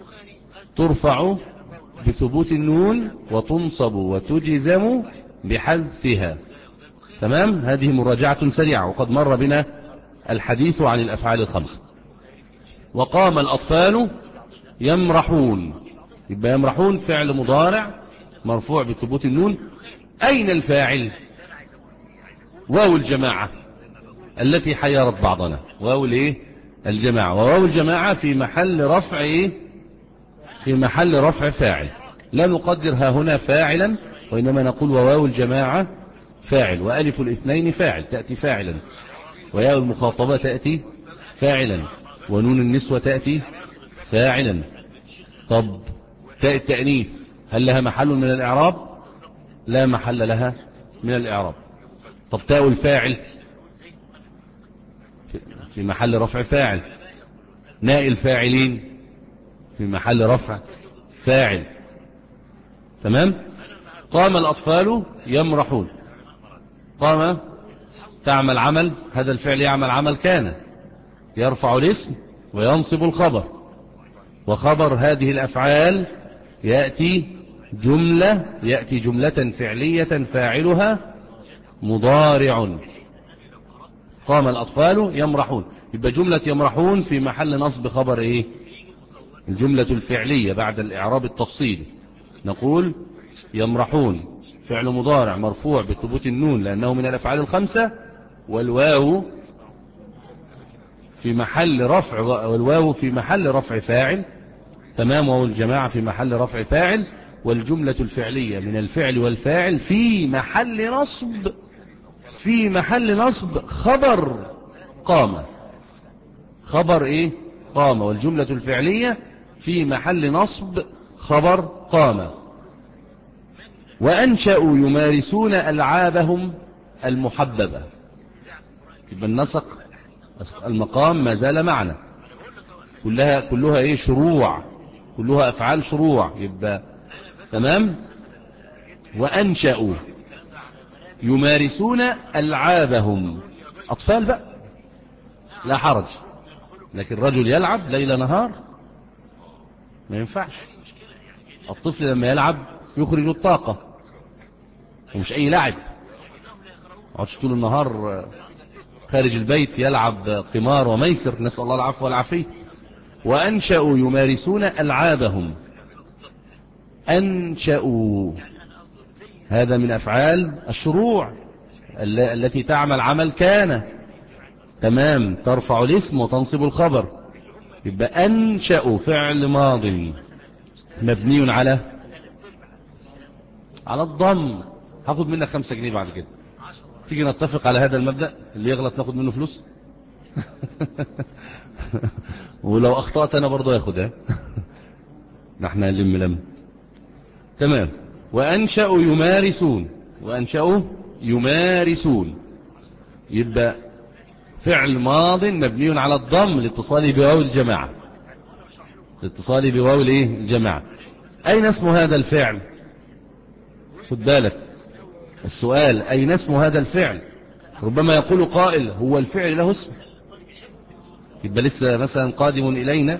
ترفع بثبوت النون وتنصب وتجزم بحذفها. تمام. هذه مراجعة سريعة وقد مر بنا الحديث عن الأفعال الخمسة. وقام الأطفال يمرحون. يبقى يمرحون فعل مضارع مرفوع بثبوت النون. أين الفاعل؟ واو الجماعة التي حيرت بعضنا، واو الايه الجماعة. وواو الجماعة في محل رفع ايه في محل رفع فاعل. لا نقدر ها هنا فاعلا وإنما نقول وواو الجماعة فاعل، وألف الاثنين فاعل تأتي فاعلا، وياء المخاطبة تأتي فاعلا، ونون النسوة تأتي فاعلا. طب تاء التأنيث هل لها محل من الإعراب؟ لا محل لها من الإعراب. طب تاء الفاعل في محل رفع فاعل. ناء الفاعلين في محل رفع فاعل. تمام. قام الأطفال يمرحون. قام تعمل عمل، هذا الفعل يعمل عمل كان، يرفع الاسم وينصب الخبر. وخبر هذه الأفعال يأتي جملة يأتي جملة فعلية فاعلها مضارع. قام الأطفال يمرحون. يبقى جملة يمرحون في محل نصب خبر ايه؟ الجملة الفعلية بعد الإعراب التفصيلي. نقول يمرحون فعل مضارع مرفوع بثبوت النون لأنه من الأفعال الخمسة، والواو في محل رفع والواو في محل رفع فاعل. تمام. واو الجماعة في محل رفع فاعل، والجملة الفعلية من الفعل والفاعل في محل نصب في محل نصب خبر قام. خبر ايه؟ قام. والجملة الفعلية في محل نصب خبر قام. وأنشأوا يمارسون ألعابهم المحببة. يبقى النسق المقام ما زال معنا، كلها كلها ايه؟ شروع، كلها أفعال شروع. يبقى تمام. وأنشأوا يمارسون ألعابهم، أطفال بقى لا حرج، لكن رجل يلعب ليل نهار ما ينفعش. الطفل لما يلعب يخرج الطاقة ومش أي لعب. عدش طول النهار خارج البيت يلعب قمار وميسر، نسأل الله العفو والعافية. وأنشأوا يمارسون ألعابهم. أنشأوا هذا من أفعال الشروع، التي تعمل عمل كان. تمام، ترفع الاسم وتنصب الخبر. يبقى أنشأ فعل ماض مبني على على الضم. هاخد منك خمسة جنيه بعد كده. تيجي نتفق على هذا المبدأ، اللي يغلط ناخد منه فلوس. ولو أخطأت أنا برضو ياخدها. نحن نلم لم. تمام. وأنشأوا يمارسون، وأنشأوا يمارسون. يبقى فعل ماض مبني على الضم لاتصاله بواو الجماعة، لاتصاله بواو الايه الجماعة. أين اسم هذا الفعل؟ خد بالك السؤال، أين اسم هذا الفعل؟ ربما يقول قائل هو الفعل له اسم، يبقى لسه مثلا قادم إلينا.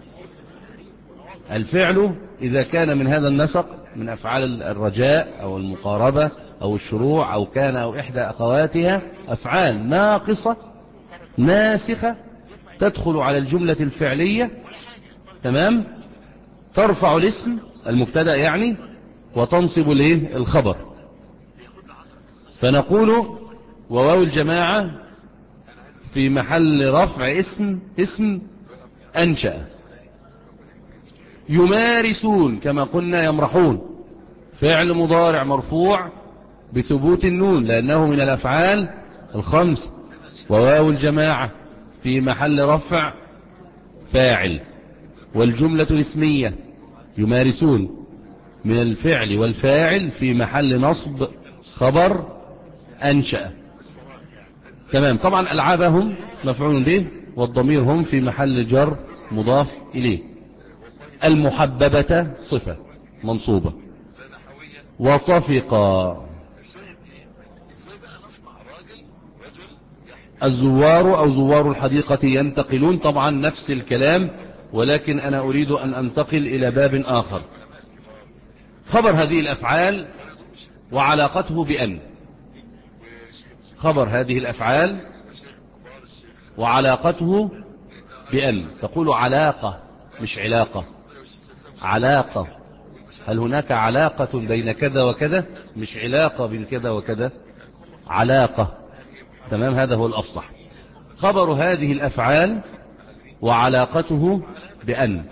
الفعل إذا كان من هذا النسق، من أفعال الرجاء أو المقاربة أو الشروع أو كان أو إحدى أخواتها، أفعال ناقصة ناسخة تدخل على الجملة الفعلية. تمام، ترفع الاسم المبتدأ يعني، وتنصب الايه الخبر. فنقول وواو الجماعة في محل رفع اسم اسم أنشأ. يمارسون كما قلنا يمرحون، فعل مضارع مرفوع بثبوت النون لأنه من الأفعال الخمس. وواو الجماعة في محل رفع فاعل. والجملة الاسمية يمارسون من الفعل والفاعل في محل نصب خبر أنشأ. تمام. طبعا ألعابهم مفعول به، والضمير هم في محل جر مضاف إليه. المحببة صفة منصوبة. وطفق الزوار أو زوار الحديقة ينتقلون، طبعا نفس الكلام، ولكن أنا أريد أن أنتقل إلى باب آخر. خبر هذه الأفعال وعلاقته بأن. خبر هذه الأفعال وعلاقته بأن. تقول علاقة مش علاقة، علاقة. هل هناك علاقة بين كذا وكذا؟ مش علاقة بين كذا وكذا، علاقة. تمام، هذا هو الأفصح. خبر هذه الأفعال وعلاقته بأن.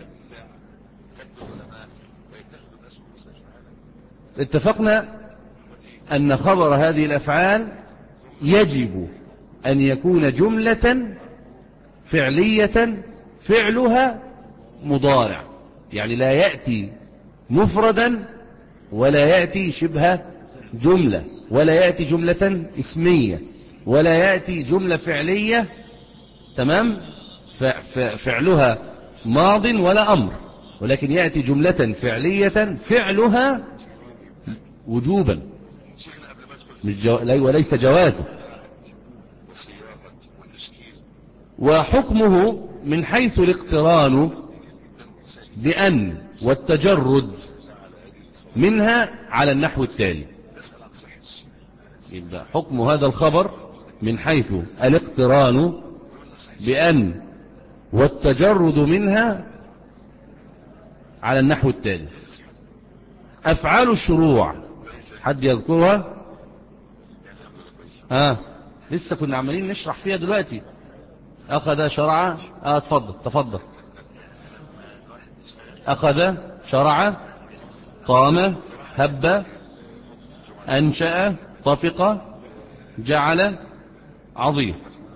اتفقنا أن خبر هذه الأفعال يجب أن يكون جملة فعلية فعلها مضارع، يعني لا يأتي مفردا ولا يأتي شبه جملة ولا يأتي جملة اسمية ولا يأتي جملة فعلية. تمام، فعلها ماض ولا أمر، ولكن يأتي جملة فعلية فعلها وجوبا وليس جوازا. وحكمه من حيث الاقتران بأن والتجرد منها على النحو التالي. يبقى حكم هذا الخبر من حيث الاقتران بأن والتجرد منها على النحو التالي. أفعال الشروع حد يذكرها؟ ها، لسه كنا عمالين نشرح فيها دلوقتي. أخذ شرع، اه تفضل تفضل. أخذ شرع، قام، هب، أنشأ، طفق، جعل، عظيم.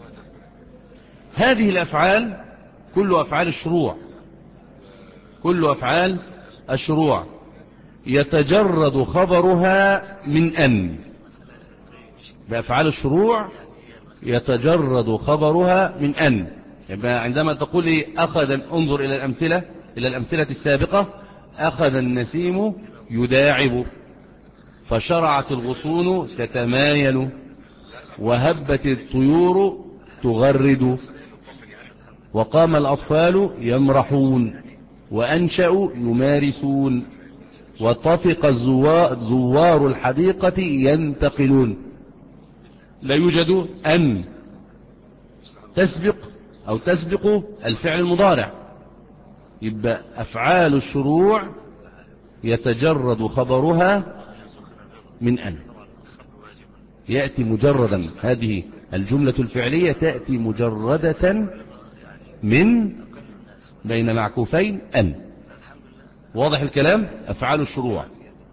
هذه الأفعال كل أفعال الشروع، كل أفعال الشروع يتجرد خبرها من أن. بأفعال الشروع يتجرد خبرها من أن. يبقى عندما تقول لي أخذ، انظر إلى الأمثلة إلى الأمثلة السابقة. أخذ النسيم يداعب، فشرعت الغصون تتمايل، وهبت الطيور تغرد، وقام الأطفال يمرحون، وأنشأوا يمارسون، وطفق زوار الحديقة ينتقلون. لا يوجد أن تسبق أو تسبق الفعل المضارع. يبقى أفعال الشروع يتجرد خبرها من أن. يأتي مجردا، هذه الجملة الفعلية تأتي مجردة من بين معكوفين أن. واضح الكلام؟ أفعال الشروع.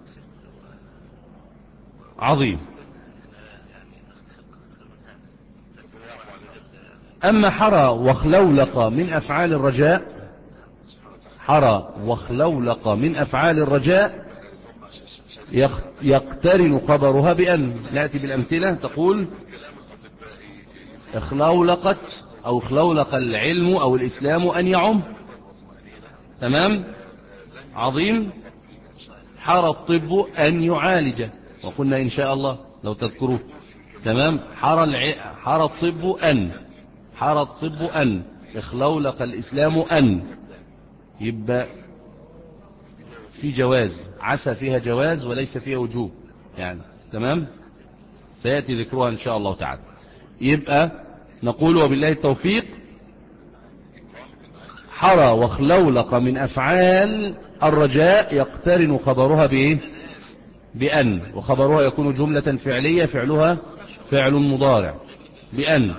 عظيم. أما حرى وخلولق من أفعال الرجاء، حرى وخلولق من أفعال الرجاء يقترن خبرها بأن. نأتي بالأمثلة. تقول اخلولقت أو اخلولق العلم أو الإسلام أن يعم. تمام. عظيم. حرى الطب أن يعالج، وقلنا إن شاء الله لو تذكروا. تمام. حرى الع... حرى الطب أن، حرى الطب أن، اخلولق الإسلام أن. يبقى في جواز، عسى فيها جواز وليس فيها وجوب يعني. تمام. سيأتي ذكرها إن شاء الله تعالى. يبقى نقول وبالله التوفيق حرى وخلولق من أفعال الرجاء يقترن خبرها بإيه؟ بأن، وخبرها يكون جملة فعلية فعلها فعل مضارع بأن.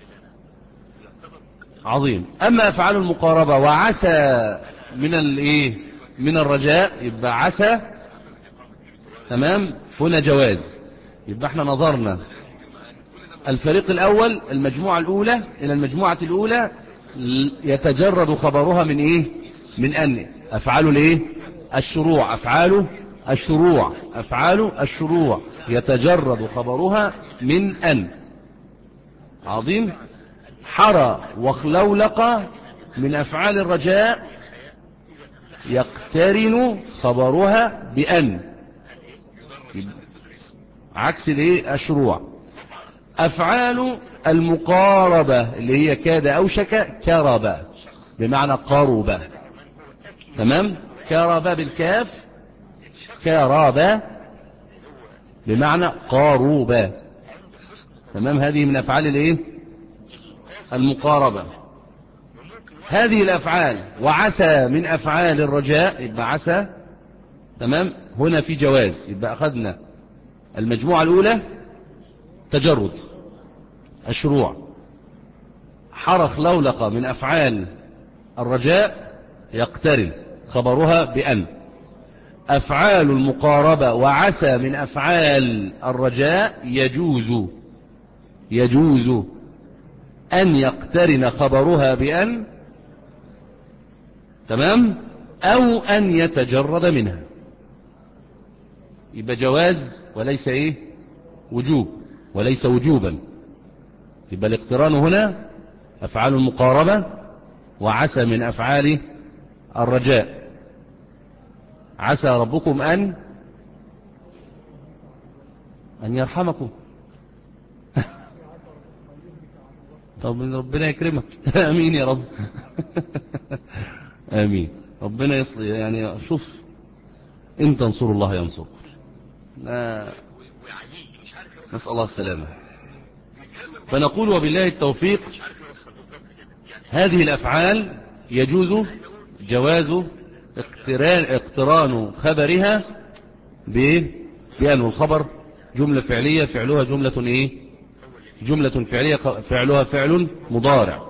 عظيم. أما أفعال المقاربة وعسى من الإيه؟ من الرجاء، يبقى عسى. تمام. هنا جواز. يبقى احنا نظرنا الفريق الأول، المجموعة الأولى إلى المجموعة الأولى يتجرد خبرها من إيه؟ من أن. أفعال الإيه؟ الشروع. أفعال الشروع. أفعال الشروع يتجرد خبرها من أن. عظيم. حرى وخلولق من أفعال الرجاء يقترن خبرها بأن، عكس الإيه؟ الشروع. أفعال المقاربة اللي هي كاد أوشك كرب بمعنى قرب. تمام. كرب بالكاف، كرب بمعنى قاروب. تمام. هذه من أفعال الايه؟ المقاربة. هذه الأفعال وعسى من أفعال الرجاء، يبقى عسى. تمام. هنا في جواز. يبقى أخذنا المجموعة الأولى تجرد الشروع. حرى خلولق من أفعال الرجاء يقترن خبرها بأن. أفعال المقاربة وعسى من أفعال الرجاء يجوز، يجوز أن يقترن خبرها بأن. تمام. أو أن يتجرد منها. يبقى جواز وليس إيه؟ وجوب، وليس وجوبا. يبقى الاقتران هنا أفعال المقاربة وعسى من أفعال الرجاء. عسى ربكم أن أن يرحمكم. طب ربنا يكرمك. آمين يا رب. آمين. ربنا يصل يعني. شوف إن تنصروا الله ينصركم. نسأل الله السلامة. فنقول وبالله التوفيق هذه الأفعال يجوز جواز اقتران, اقتران خبرها بأن. الخبر جملة فعلية فعلها جملة ايه؟ جملة فعلية فعلها فعل مضارع.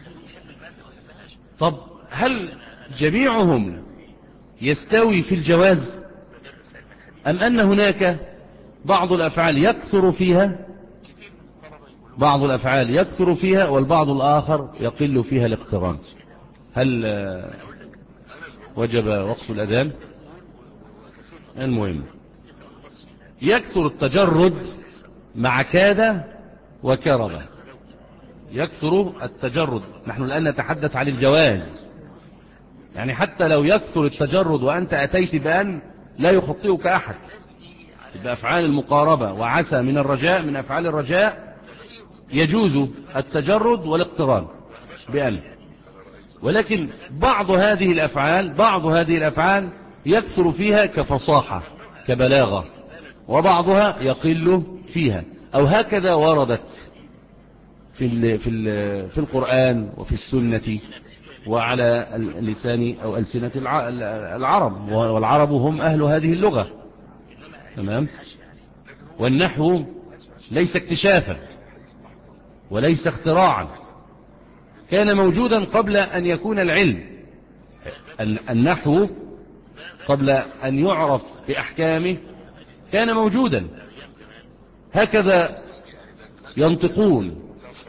طب هل جميعهم يستوي في الجواز، أم أن هناك بعض الأفعال يكثر فيها، بعض الأفعال يكثر فيها والبعض الآخر يقل فيها الاقتران؟ هل وجب وقف الأذان؟ المهم يكثر التجرد مع كاد وكرب. يكثر التجرد. نحن الآن نتحدث عن الجواز، يعني حتى لو يكثر التجرد وأنت أتيت بأن لا يخطئك أحد. يبقى أفعال المقاربة وعسى من الرجاء من أفعال الرجاء يجوز التجرد والاقتران بأن. ولكن بعض هذه الأفعال بعض هذه الأفعال يكثر فيها كفصاحة كبلاغة، وبعضها يقل فيها، أو هكذا وردت في ال في ال في القرآن وفي السنة وعلى اللسان أو ألسنة العرب، والعرب هم أهل هذه اللغة. تمام. والنحو ليس اكتشافا وليس اختراعا، كان موجودا قبل أن يكون العلم. النحو قبل أن يعرف بأحكامه كان موجودا. هكذا ينطقون،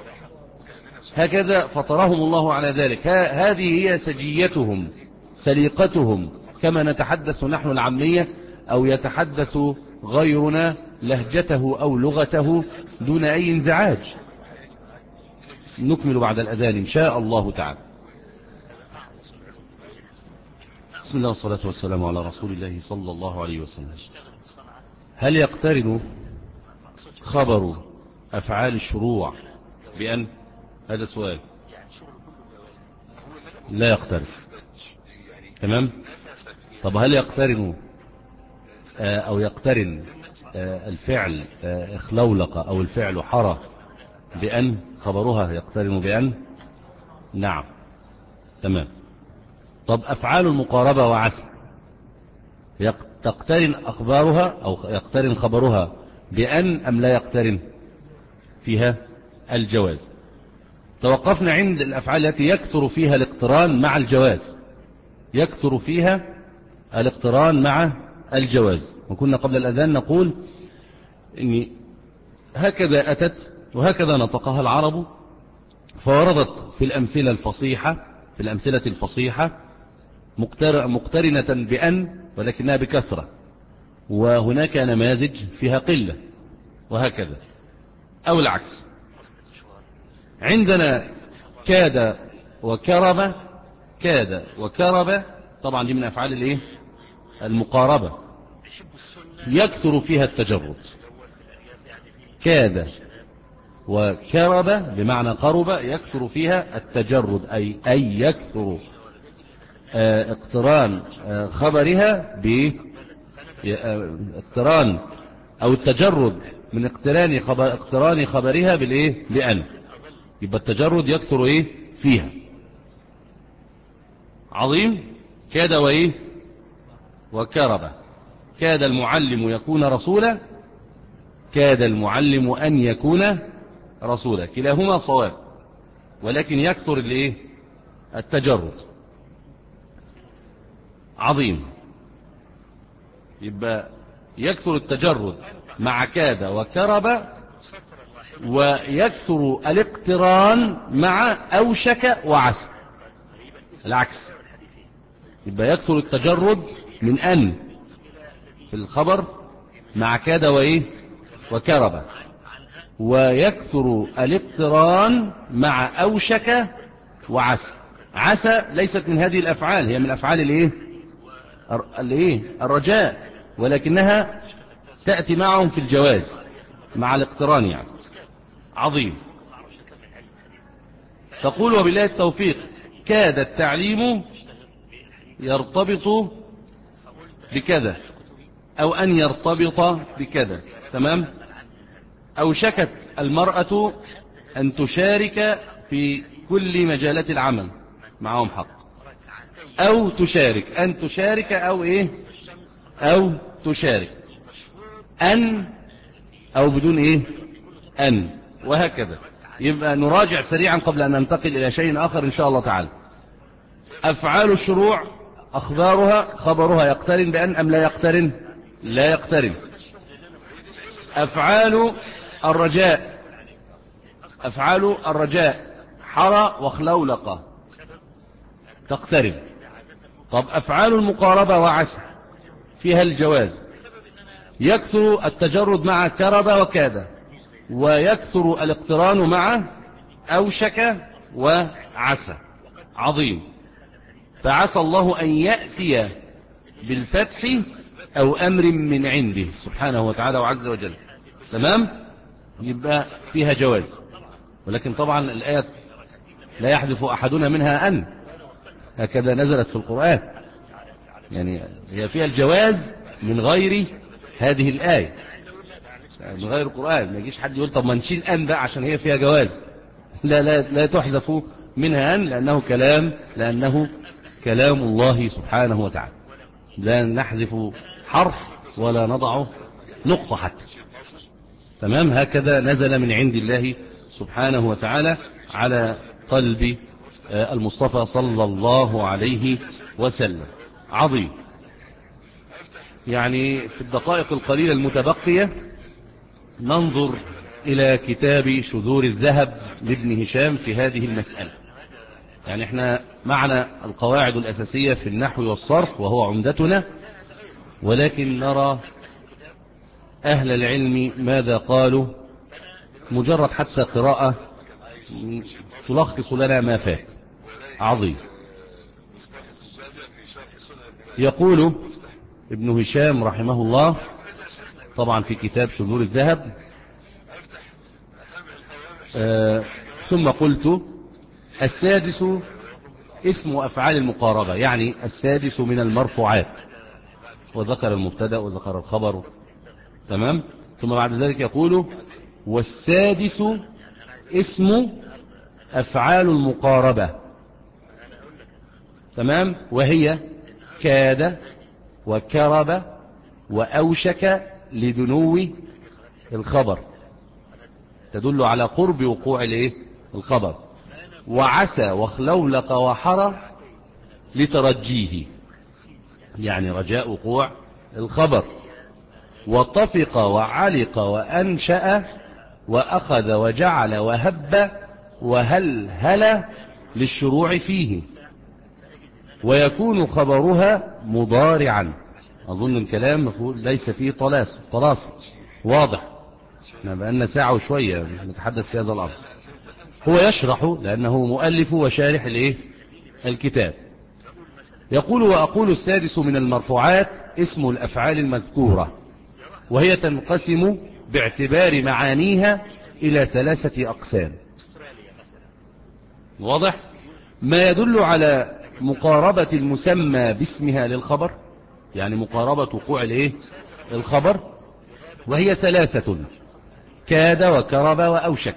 هكذا فطرهم الله على ذلك. هذه هي سجيتهم سليقتهم، كما نتحدث نحن العامية أو يتحدث غيرنا لهجته أو لغته دون أي انزعاج. نكمل بعد الأذان إن شاء الله تعالى. بسم الله والصلاة والسلام على رسول الله صلى الله عليه وسلم. هل يقترن خبر أفعال الشروع بأن؟ هذا سؤال. لا يقترن. تمام. طب هل يقترن أو يقترن الفعل اخلولق أو الفعل حرى بأن؟ خبرها يقترن بأن؟ نعم. تمام. طب أفعال المقاربة وعسى تقترن أخبارها أو يقترن خبرها بأن أم لا يقترن؟ فيها الجواز. توقفنا عند الأفعال التي يكثر فيها الاقتران مع الجواز، يكثر فيها الاقتران مع الجواز. وكنا قبل الأذان نقول إن هكذا أتت وهكذا نطقها العرب، فوردت في الأمثلة الفصيحة في الأمثلة الفصيحة مقترنة بأن ولكنها بكثرة، وهناك نماذج فيها قلة، وهكذا أو العكس. عندنا كاد وكرب، كاد وكرب طبعا دي من أفعال الايه؟ المقاربة، يكثر فيها التجرد. كاد وكرب بمعنى قرب، يكثر فيها التجرد، أي, أي يكثر اقتران خبرها ب اقتران أو التجرد من اقتران خبر اقتران خبرها بالإيه؟ بأن. يبقى التجرد يكثر إيه؟ فيها. عظيم. كاد وإيه؟ وكرب. كاد المعلم يكون رسولا، كاد المعلم أن يكون رسولا، كلاهما صواب، ولكن يكثر الإيه؟ التجرد. عظيم. يبقى يكثر التجرد مع كاد وكرب، ويكثر الاقتران مع أوشك وعسى، العكس. يبقى يكثر التجرد من أن في الخبر مع كاد وإيه؟ وكرب، ويكثر الاقتران مع أوشك وعسى. عسى ليست من هذه الأفعال، هي من أفعال الإيه؟ الإيه؟ الرجاء، ولكنها تأتي معهم في الجواز مع الاقتران يعني. عظيم. تقول وبالله التوفيق كاد التعليم يرتبط بكذا أو أن يرتبط بكذا. تمام. أو شكت المرأة أن تشارك في كل مجالات العمل، معهم حق. أو تشارك، أن تشارك أو إيه؟ أو تشارك. أن أو بدون إيه؟ أن، وهكذا. يبقى نراجع سريعا قبل أن ننتقل إلى شيء آخر إن شاء الله تعالى. أفعال الشروع أخبارها خبرها يقترن بأن أم لا يقترن؟ لا يقترن. أفعال الرجاء، أفعال الرجاء حرى وخلولقة تقترن. طب أفعال المقاربة وعسى فيها الجواز، يكثر التجرد مع كرب وكاد، ويكثر الاقتران مع أوشك وعسى. عظيم. فعسى الله أن يأتي بالفتح أو أمر من عنده سبحانه وتعالى وعز وجل. تمام. يبقى فيها جواز، ولكن طبعا الآية لا يحذف أحدنا منها أن، هكذا نزلت في القرآن، يعني هي فيها الجواز من غير هذه الآية، من غير القرآن. ما يجيش حد يقول طب ما نشيل أن بقى عشان هي فيها جواز. لا لا لا تحذف منها أن، لأنه كلام لأنه كلام الله سبحانه وتعالى. لا نحذف حرف ولا نضع نقطة حتى. تمام. هكذا نزل من عند الله سبحانه وتعالى على قلب المصطفى صلى الله عليه وسلم. عظيم. يعني في الدقائق القليلة المتبقية ننظر إلى كتاب شذور الذهب لابن هشام في هذه المسألة. يعني احنا معنا القواعد الأساسية في النحو والصرف وهو عمدتنا، ولكن نرى أهل العلم ماذا قالوا، مجرد حتى قراءة تلخص لنا ما فات. عظيم. يقول ابن هشام رحمه الله طبعا في كتاب شذور الذهب: آه ثم قلت السادس اسم أفعال المقاربة، يعني السادس من المرفوعات، وذكر المبتدأ وذكر الخبر. تمام. ثم بعد ذلك يقول والسادس اسم أفعال المقاربة. تمام. وهي كاد وكرب وأوشك لدنو الخبر، تدل على قرب وقوع الايه الخبر. وعسى وخلولق وحرى لترجيه، يعني رجاء وقوع الخبر. وطفق وعلق وأنشأ وأخذ وجعل وهب وهلهل للشروع فيه، ويكون خبرها مضارعا. أظن الكلام مفهوم ليس فيه طلاس طلاس واضح. احنا بقالنا ساعة وشوية نتحدث في هذا الأمر. هو يشرح لأنه مؤلف وشارح الايه الكتاب. يقول وأقول السادس من المرفوعات اسم الأفعال المذكورة، وهي تنقسم باعتبار معانيها إلى ثلاثة أقسام. واضح؟ ما يدل على مقاربة المسمى باسمها للخبر، يعني مقاربة وقوع الايه الخبر، وهي ثلاثة: كاد وكرب وأوشك.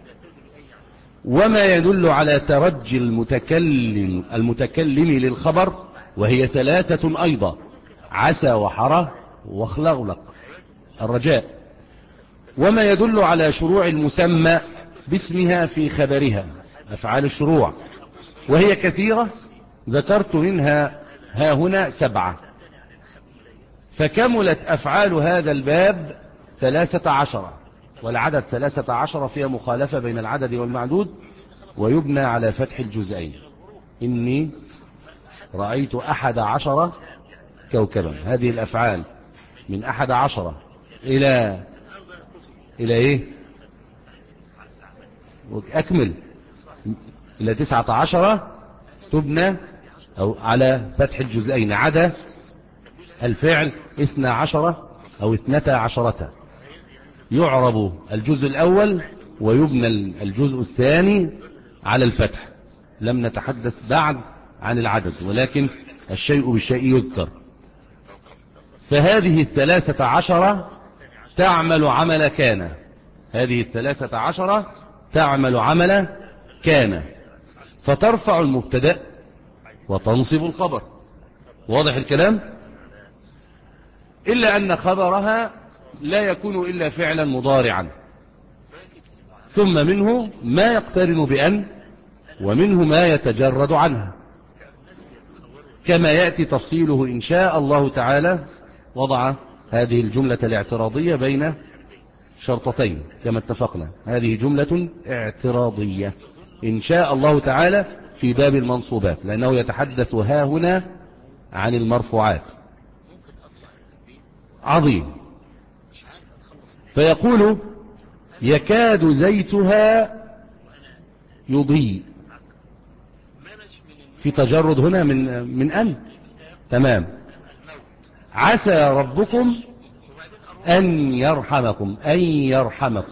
وما يدل على ترجي المتكلم المتكلم للخبر، وهي ثلاثة أيضا: عسى وحرى وخلغلق الرجاء. وما يدل على شروع المسمى باسمها في خبرها، أفعال الشروع، وهي كثيرة، ذكرت منها ها هنا سبعة. فكملت أفعال هذا الباب ثلاثة عشر، والعدد ثلاثة عشر فيها مخالفة بين العدد والمعدود، ويبنى على فتح الجزئين. إني رأيت أحد عشر كوكبا. هذه الأفعال من أحد عشر إلى إلى إيه أكمل إلى تسعة عشر تبنى أو على فتح الجزئين، عدا الفعل اثنى عشر أو اثنتا عشرة، يعرب الجزء الأول ويبنى الجزء الثاني على الفتح. لم نتحدث بعد عن العدد، ولكن الشيء بالشيء يذكر. فهذه الثلاثة عشر تعمل عمل كان، هذه الثلاثة عشر تعمل عمل كان، فترفع المبتدأ وتنصب الخبر. واضح الكلام؟ إلا أن خبرها لا يكون إلا فعلا مضارعا، ثم منه ما يقترن بأن، ومنه ما يتجرد عنها، كما يأتي تفصيله إن شاء الله تعالى. وضع هذه الجملة الاعتراضية بين شرطتين كما اتفقنا، هذه جملة اعتراضية إن شاء الله تعالى في باب المنصوبات، لأنه يتحدث ها هنا عن المرفوعات. عظيم. فيقول يكاد زيتها يضيء، في تجرد هنا من من أن. تمام. عسى ربكم أن يرحمكم، أن يرحمكم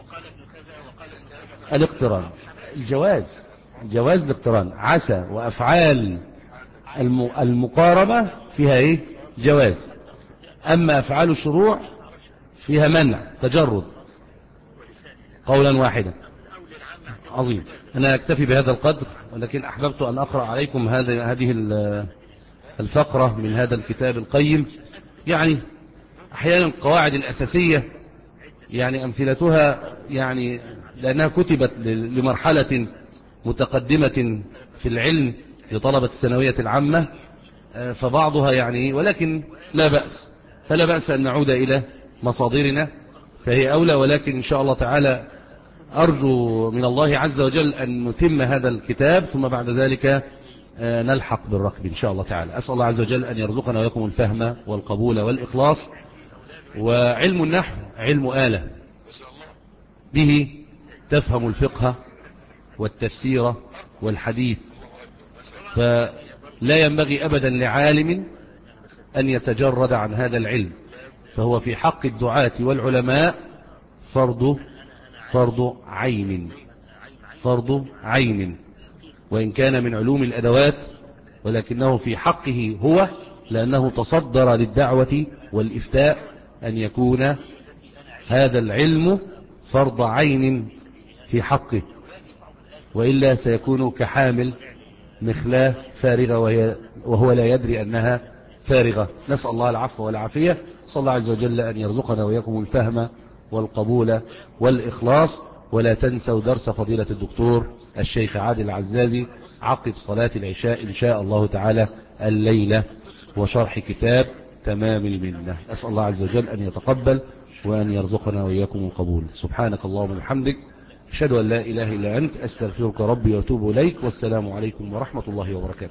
الاقتران، الجواز، جواز الاقتران. عسى وأفعال المقاربة فيها إيه؟ جواز. أما أفعال الشروع فيها منع، تجرد، قولا واحدا. عظيم. أنا أكتفي بهذا القدر، ولكن أحببت أن أقرأ عليكم هذه هذه الفقرة من هذا الكتاب القيم. يعني أحيانا القواعد الأساسية يعني أمثلتها يعني لأنها كتبت لمرحلة متقدمة في العلم لطلبة الثانوية العامة، فبعضها يعني، ولكن لا بأس، فلا بأس أن نعود إلى مصادرنا فهي أولى. ولكن إن شاء الله تعالى أرجو من الله عز وجل أن نتم هذا الكتاب، ثم بعد ذلك نلحق بالركب إن شاء الله تعالى. أسأل الله عز وجل أن يرزقنا ويكم الفهم والقبول والإخلاص. وعلم النحو علم آلة، به تفهم الفقه والتفسير والحديث، فلا ينبغي أبدا لعالم أن يتجرد عن هذا العلم، فهو في حق الدعاة والعلماء فرض فرض عين فرض عين وإن كان من علوم الأدوات، ولكنه في حقه هو، لأنه تصدر للدعوة والإفتاء، أن يكون هذا العلم فرض عين في حقه، وإلا سيكون كحامل مخلاه فارغة وهي وهو لا يدري أنها فارغة. نسأل الله العفو والعافية. صلى الله عز وجل أن يرزقنا وإياكم الفهم والقبول والإخلاص. ولا تنسوا درس فضيلة الدكتور الشيخ عادل العزازي عقب صلاة العشاء إن شاء الله تعالى الليلة، وشرح كتاب تمام المنة. أسأل الله عز وجل أن يتقبل وأن يرزقنا وإياكم القبول. سبحانك اللهم وبحمدك، أشهد أن لا إله إلا أنت، أستغفرك ربي وأتوب إليك، والسلام عليكم ورحمة الله وبركاته.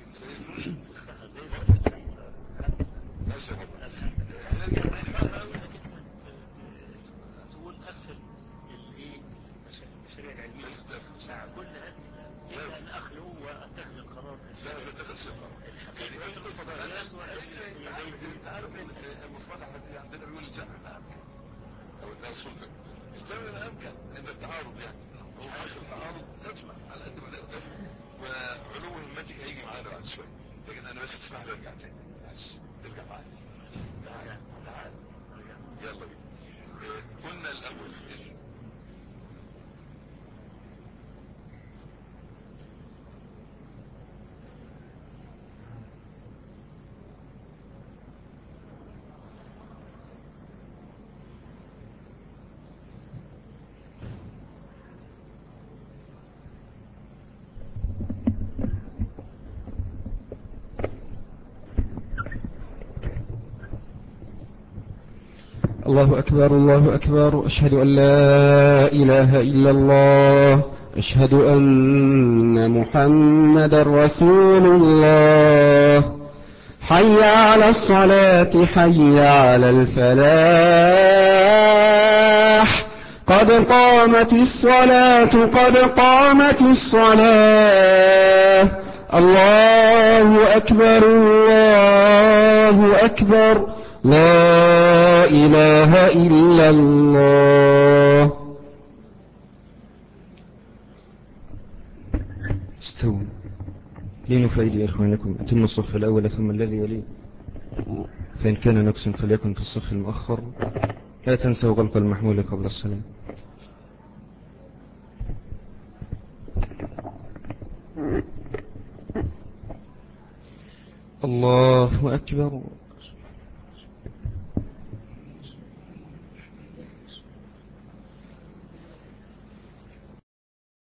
المصطلح الذي عندنا بيقول الجمع الامكن او الاصول الجمع الامكن عند التعارض، يعني هو حاصل تعارض اجمع على قد ما نقدر، وعلو همتك هيجي معانا بعد شويه، لكن انا بس اسمح لي ارجع تاني. معلش ترجع معايا، تعال تعال يلا بينا. قلنا الاول الله أكبر الله أكبر، أشهد أن لا إله إلا الله، أشهد أن محمد رسول الله. حي على الصلاة حي على الفلاح، قد قامت الصلاة قد قامت الصلاة. الله أكبر الله أكبر، لا إله إلا الله. استووا لينوا في أيدي إخوانكم، أتموا الصف الأول ثم الذي يليه، فإن كان نقص فليكن في الصف المؤخر. لا تنسوا غلق المحمول قبل الصلاة. الله أكبر.